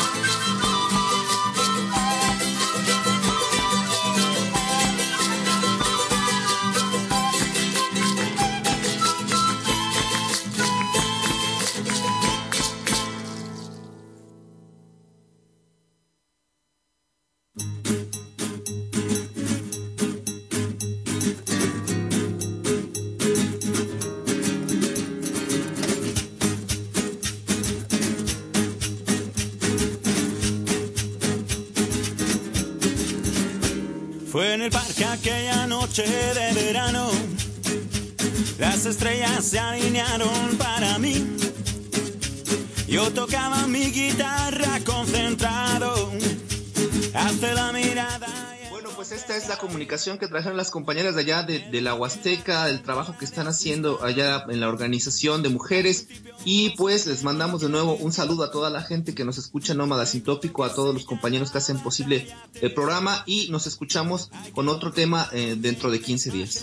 Fue en el parque aquella noche de verano, las estrellas se alinearon para mí. Yo tocaba mi guitarra concentrado, hace la mirada. Bueno, pues esta es la comunicación que trajeron las compañeras de allá de la Huasteca, el trabajo que están haciendo allá en la organización de mujeres. Y pues les mandamos de nuevo un saludo a toda la gente que nos escucha en Nómada Sin Tópico, a todos los compañeros que hacen posible el programa, y nos escuchamos con otro tema dentro de 15 días.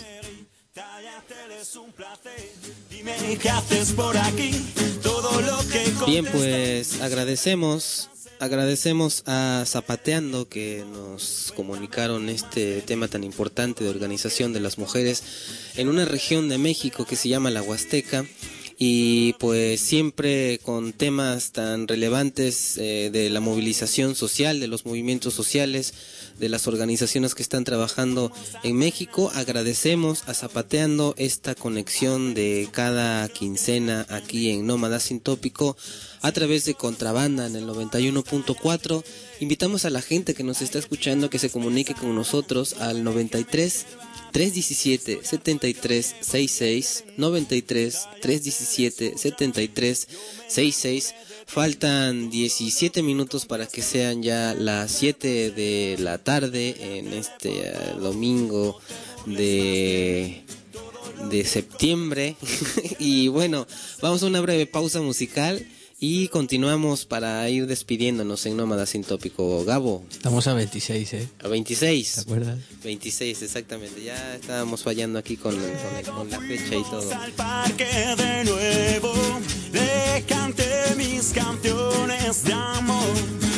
Bien, pues agradecemos a Zapateando que nos comunicaron este tema tan importante de organización de las mujeres en una región de México que se llama la Huasteca. Y pues siempre con temas tan relevantes de la movilización social, de los movimientos sociales, de las organizaciones que están trabajando en México. Agradecemos a Zapateando esta conexión de cada quincena aquí en Nómada Sin Tópico a través de Contrabanda en el 91.4. Invitamos a la gente que nos está escuchando que se comunique con nosotros al 93 317 73 66 93 317 73 66. Faltan 17 minutos para que sean ya las 7 de la tarde en este domingo de septiembre. Y bueno, vamos a una breve pausa musical y continuamos para ir despidiéndonos en Nómada Sin Tópico. Gabo. Estamos a 26, A 26. ¿Te acuerdas? 26, exactamente. Ya estábamos fallando aquí con la fecha y todo. Al parque de nuevo, le canté mis canciones de amor.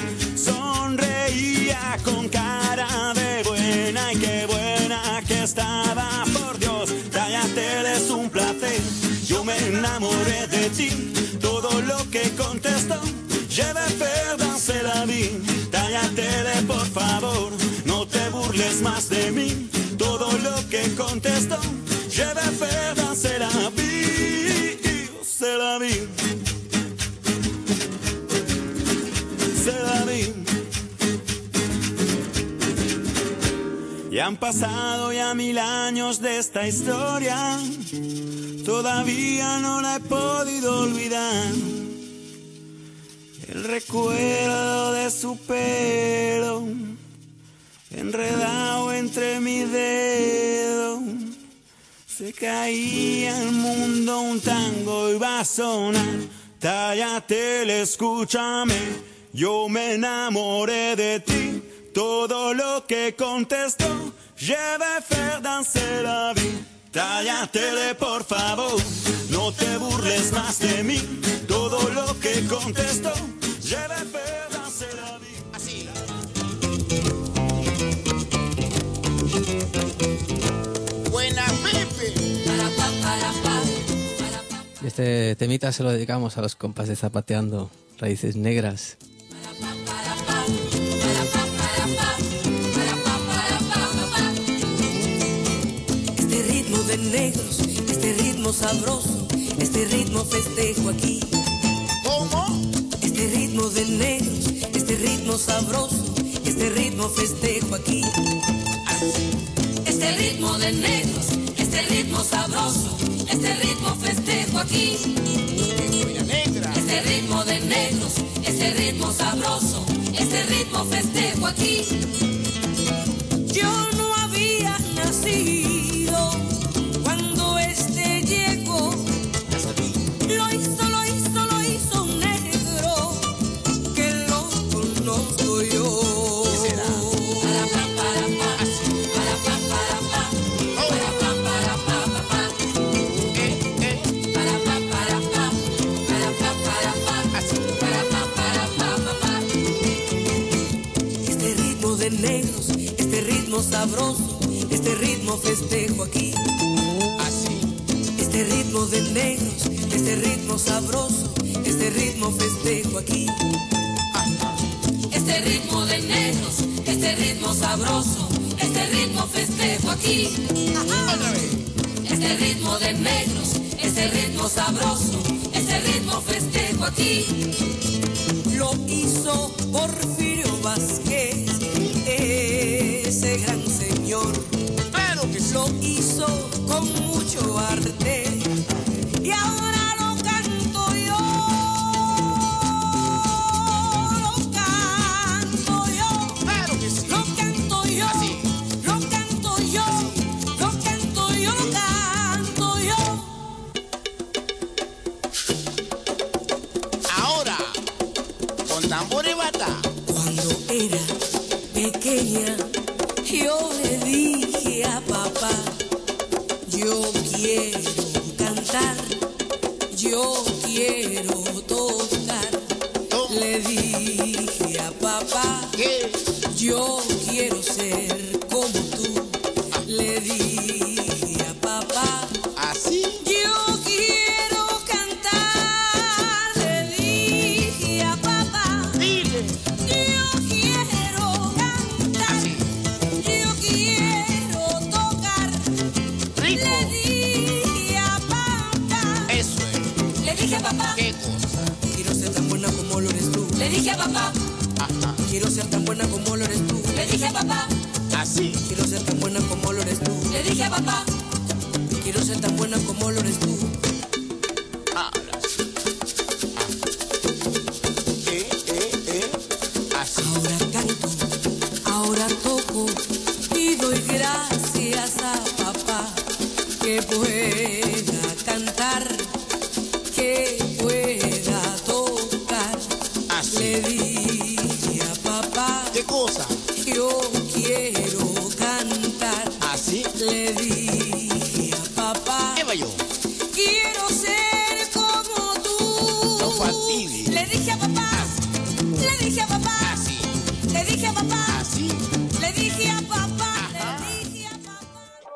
Sonreía con cara de buena y qué buena que estaba, por Dios. Cállate, es un placer. Yo me enamoré de ti. Todo lo que contestó, je vais faire danser la vie. Cállate, por favor, no te burles más de mí. Todo lo que contestó, je vais faire danser la vie. C'est la vie. C'est la vie. Ya han pasado ya 1000 años de esta historia. Todavía no la he podido olvidar. El recuerdo de su pelo enredado entre mi dedo. Se caía el mundo, un tango iba a sonar. Cállate, escúchame, yo me enamoré de ti. Todo lo que contestó, je vais faire danser la vie. Cállatele, por favor, no te burles más de mí. Todo lo que contestó, lleve pedas de la vida. Así. Buena Pepe. Y este temita se lo dedicamos a los compas de Zapateando, Raíces Negras. Este ritmo de negros, este ritmo sabroso, este ritmo festejo aquí. ¿Cómo? Este ritmo de negros, este ritmo sabroso, este ritmo festejo aquí. Este ritmo de negros, este ritmo sabroso, este ritmo festejo aquí. Este ritmo de negros, este ritmo sabroso, este ritmo festejo aquí. Yo no había nacido cuando este llegó. Lo hizo un negro que lo conozco yo. Este ritmo de negros, este ritmo sabroso, este ritmo festejo aquí. Así. Este ritmo de negros, este ritmo sabroso, este ritmo festejo aquí. Este ritmo de negros, este ritmo sabroso, este ritmo festejo aquí. Otra vez. Este ritmo de negros, este ritmo sabroso, este ritmo festejo aquí. Lo hizo Porfirio Vázquez, ese gran señor. Claro que sí. Lo hizo con mucho arte y ahora lo canto yo. Lo canto yo. Claro que sí. Lo canto yo. Así. Lo canto yo. Lo canto yo. Lo canto yo. Ahora, con tambor y bata. Cuando era pequeña, yo le dije a papá, yo quiero cantar, yo quiero tocar. Le dije a papá, yo quiero ser como tú. Le dije a papá, así. Yo quiero cantar. Le dije a papá, dile. Yo quiero cantar. Yo quiero tocar. Rico. Le dije a papá. Eso es. Le dije a papá. ¿Qué cosa? Quiero ser tan buena como lo eres tú. Le dije a papá. Ajá. Quiero ser tan buena como lo eres tú. Le dije a papá. Así. Quiero ser tan buena como lo eres tú. Le dije a papá. Quiero ser tan buena como lo eres tú. Ahora canto, ahora toco y doy gracias a papá que pueda cantar, que pueda tocar. Le dije a papá, ¿qué cosa? Yo quiero cantar. ¿Así? Le dije a papá, ¿qué va yo? Quiero ser como tú. No fastidies. Le dije a papá. Le dije a papá. Así. Le dije a papá. Así. Le dije a papá. Le dije a papá.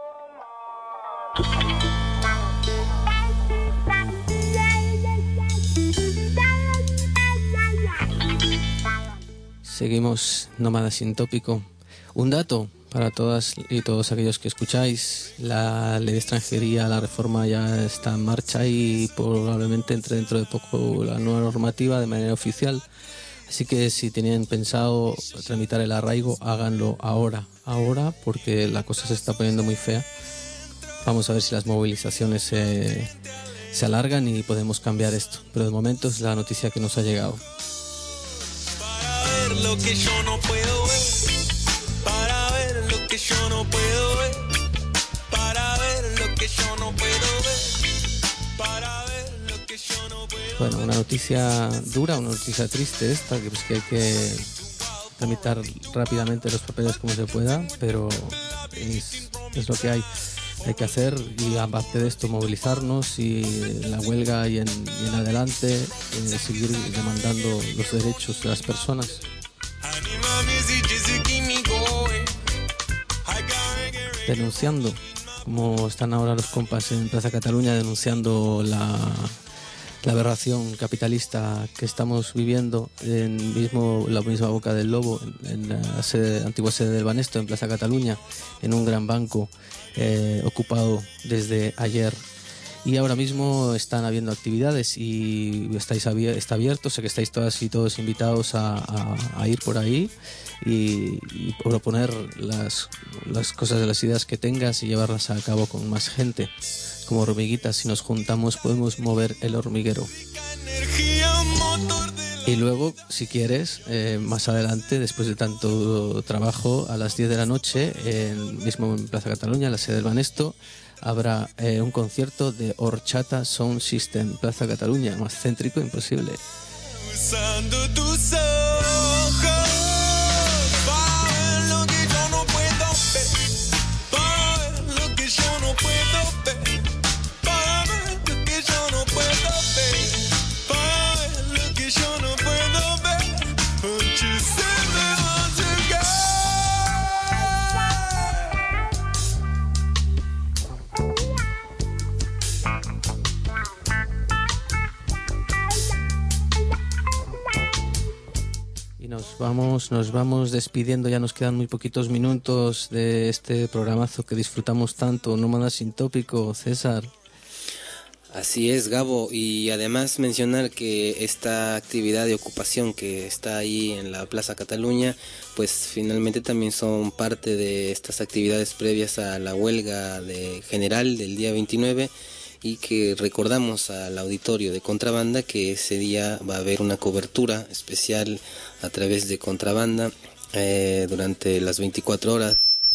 Seguimos Nómada Sin Tópico. Un dato para todas y todos aquellos que escucháis: la ley de extranjería, la reforma ya está en marcha y probablemente entre dentro de poco la nueva normativa de manera oficial. Así que si tenían pensado tramitar el arraigo, háganlo ahora, porque la cosa se está poniendo muy fea. Vamos a ver si las movilizaciones se alargan y podemos cambiar esto. Pero de momento es la noticia que nos ha llegado. Para ver lo que yo no puedo ver, para ver lo que yo no puedo ver, para ver lo que yo no puedo ver, para ver lo que yo no puedo ver. Bueno, una noticia dura, una noticia triste esta, que pues que hay que tramitar rápidamente los papeles como se pueda, pero es lo que hay. hay que hacer, y aparte de esto movilizarnos y en la huelga y en adelante seguir demandando los derechos de las personas. Denunciando, como están ahora los compas en Plaza Cataluña, denunciando la aberración capitalista que estamos viviendo en la misma Boca del Lobo, en la antigua sede del Banesto, en Plaza Cataluña, en un gran banco ocupado desde ayer. Y ahora mismo están habiendo actividades y está abierto, sé que estáis todas y todos invitados a ir por ahí y proponer las cosas de las ideas que tengas y llevarlas a cabo con más gente. Como hormiguitas, si nos juntamos podemos mover el hormiguero. Y luego, si quieres, más adelante, después de tanto trabajo, a las 10 de la noche, mismo en Plaza Cataluña, en la sede del Banesto, habrá un concierto de Horchata Sound System, Plaza Cataluña, más céntrico imposible. Usando tus ojos para lo que yo no puedo ver, para lo que yo no puedo ver, para lo que yo no puedo ver, para lo que yo no puedo ver. Won't you send me on to go? Nos vamos despidiendo, ya nos quedan muy poquitos minutos de este programazo que disfrutamos tanto, Nómada Sin Tópico, César. Así es, Gabo, y además mencionar que esta actividad de ocupación que está ahí en la Plaza Cataluña, pues finalmente también son parte de estas actividades previas a la huelga general del día 29, y que recordamos al auditorio de Contrabanda que ese día va a haber una cobertura especial a través de Contrabanda durante las 24 horas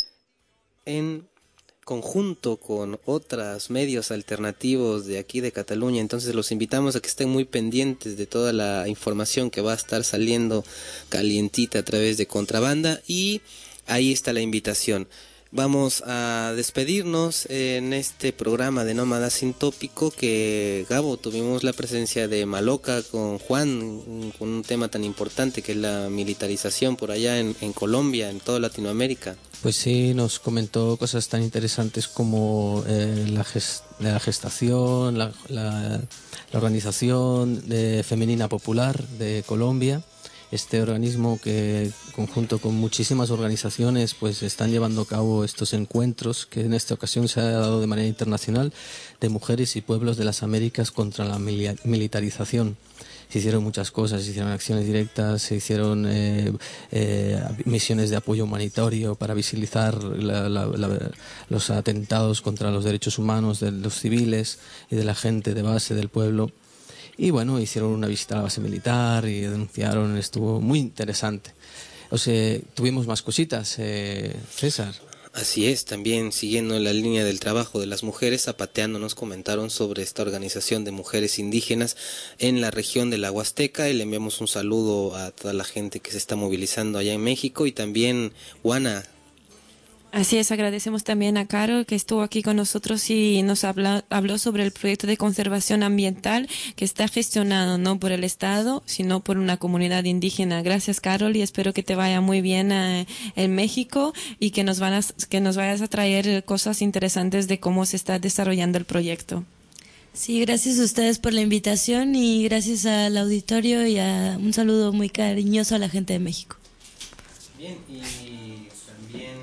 en conjunto con otros medios alternativos de aquí de Cataluña. Entonces los invitamos a que estén muy pendientes de toda la información que va a estar saliendo calientita a través de Contrabanda, y ahí está la invitación. Vamos a despedirnos en este programa de Nómada Sin Tópico, que, Gabo, tuvimos la presencia de Maloca con Juan, con un tema tan importante que es la militarización por allá en Colombia, en toda Latinoamérica. Pues sí, nos comentó cosas tan interesantes como la gestación, la organización femenina popular de Colombia. Este organismo que, conjunto con muchísimas organizaciones, pues están llevando a cabo estos encuentros que en esta ocasión se ha dado de manera internacional, de mujeres y pueblos de las Américas contra la militarización. Se hicieron muchas cosas, se hicieron acciones directas, se hicieron misiones de apoyo humanitario para visibilizar los atentados contra los derechos humanos de los civiles y de la gente de base del pueblo. Y bueno, hicieron una visita a la base militar y denunciaron, estuvo muy interesante. O sea, tuvimos más cositas, César. Así es, también siguiendo la línea del trabajo de las mujeres, Zapateando nos comentaron sobre esta organización de mujeres indígenas en la región de la Huasteca, y le enviamos un saludo a toda la gente que se está movilizando allá en México. Y también, Juana. Así es, agradecemos también a Carol, que estuvo aquí con nosotros y nos habló sobre el proyecto de conservación ambiental que está gestionado no por el Estado, sino por una comunidad indígena. Gracias, Carol, y espero que te vaya muy bien en México y que nos vayas a traer cosas interesantes de cómo se está desarrollando el proyecto. Sí, gracias a ustedes por la invitación y gracias al auditorio y un saludo muy cariñoso a la gente de México. Bien, y también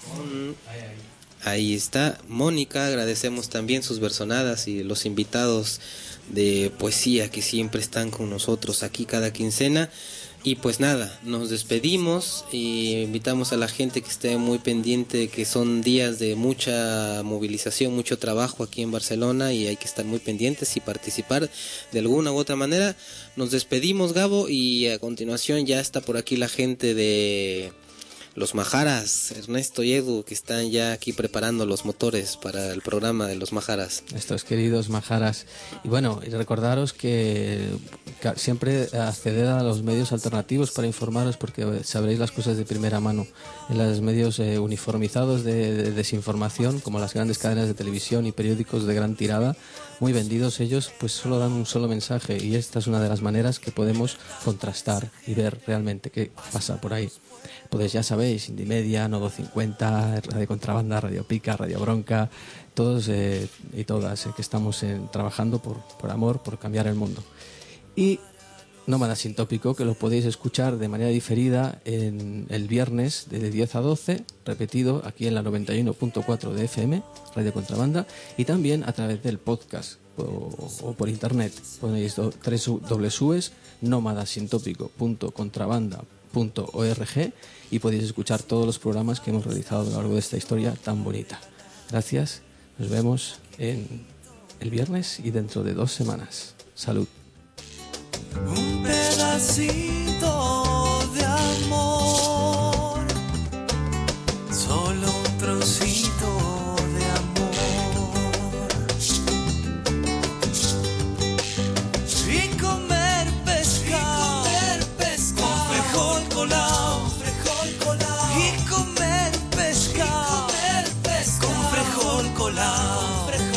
ahí está Mónica, agradecemos también sus versonadas y los invitados de poesía que siempre están con nosotros aquí cada quincena. Y pues nada, nos despedimos y invitamos a la gente que esté muy pendiente, que son días de mucha movilización, mucho trabajo aquí en Barcelona, y hay que estar muy pendientes y participar de alguna u otra manera. Nos despedimos, Gabo, y a continuación ya está por aquí la gente de los Majaras, Ernesto y Edu, que están ya aquí preparando los motores para el programa de los Majaras. Estos queridos Majaras. Y bueno, y recordaros que siempre acceded a los medios alternativos para informaros, porque sabréis las cosas de primera mano. En los medios uniformizados de desinformación, como las grandes cadenas de televisión y periódicos de gran tirada, muy vendidos ellos, pues solo dan un solo mensaje, y esta es una de las maneras que podemos contrastar y ver realmente qué pasa por ahí. Pues ya sabéis, Indimedia, Nodo 50, Radio Contrabanda, Radio Pica, Radio Bronca, todos y todas que estamos trabajando por amor, por cambiar el mundo. Y Nómada Sin Tópico, que lo podéis escuchar de manera diferida en el viernes de 10 a 12, repetido aquí en la 91.4 de FM, Radio Contrabanda, y también a través del podcast o por internet. Ponéis www.nómadasintópico.contrabanda.org y podéis escuchar todos los programas que hemos realizado a lo largo de esta historia tan bonita. Gracias, nos vemos en el viernes y dentro de 2 semanas. Salud. Un pedacito de amor, solo un trocito de amor, y comer pescado, con frijol colado, y comer pescado, con frijol colado.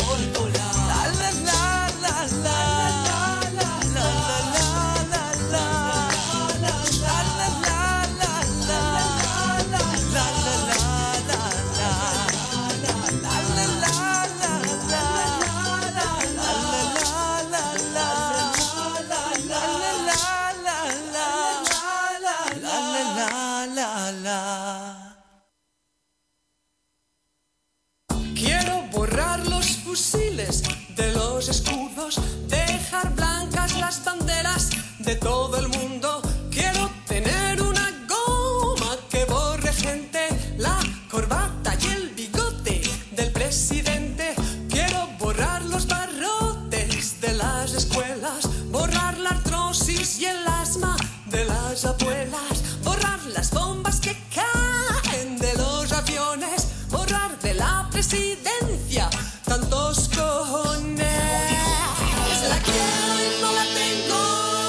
Quiero borrar los fusiles de los escudos, dejar blancas las banderas de todo el mundo. Quiero tener una goma que borre gente, la corbata y el bigote del presidente. Quiero borrar los barrotes de las escuelas, borrar la artrosis y el asma de las abuelas, borrar las bombas que caen de los aviones, borrar de la presidencia tantos cojones. La quiero y no la tengo,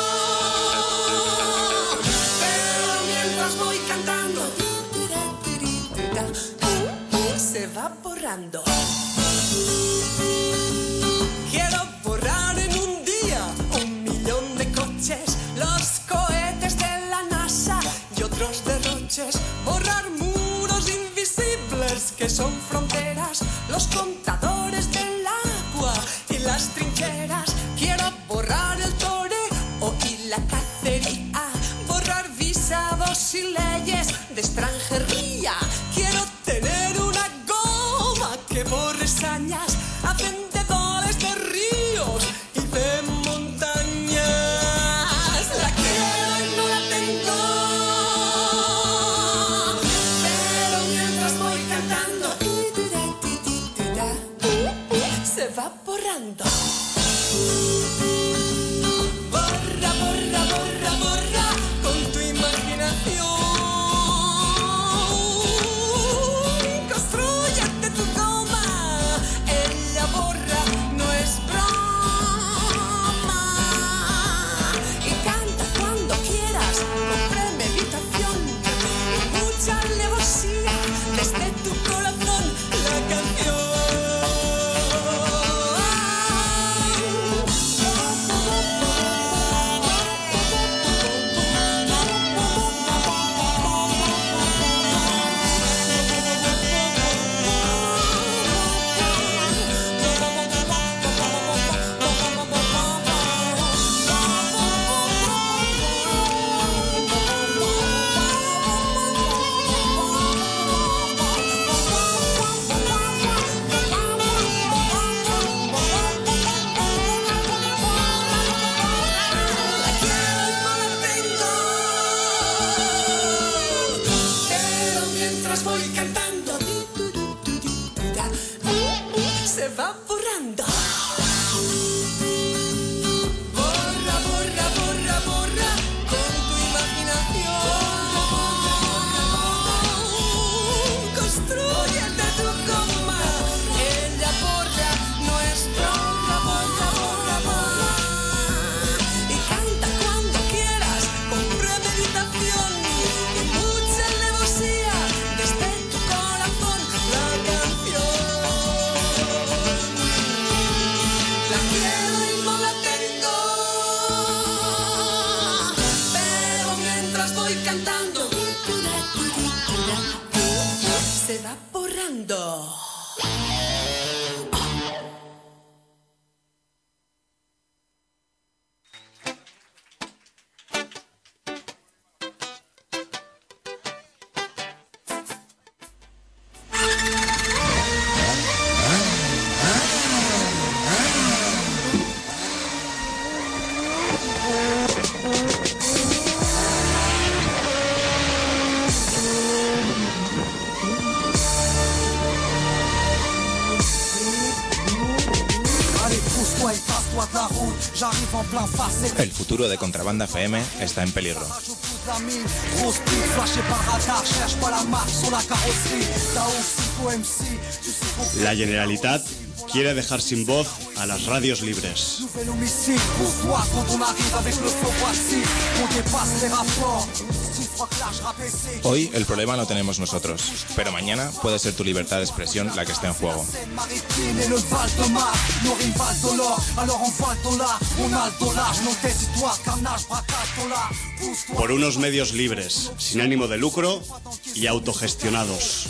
pero mientras voy cantando se va borrando. Quiero borrar en un día 1.000.000 de coches, los cohetes de la NASA y otros derroches, borrar muros invisibles que son fronteras, los contadores del agua y las trincheras. Quiero borrar el toreo y la cacería, borrar visados y leyes de extranjería. Quiero tener una goma que borre sañas a vendedores de ríos y de montañas. La quiero y no la tengo, pero mientras voy cantando se va borrando. Borra, borra, borra, borra con tu imaginación. Constrúyete tu goma, ella borra, no es broma. Y canta cuando quieras, con premeditación y mucha alevosía, desde tu corazón la canción. Pero mientras voy cantando se va borrando. Borra, borra, borra, borra con tu imaginación. se va borrando. El futuro de Contrabanda FM está en peligro. La Generalitat quiere dejar sin voz a las radios libres. Hoy el problema lo tenemos nosotros, pero mañana puede ser tu libertad de expresión la que esté en juego. Por unos medios libres, sin ánimo de lucro y autogestionados.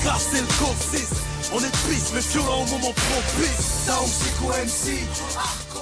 On est triste mais violent au moment propice. Là où c'est MC,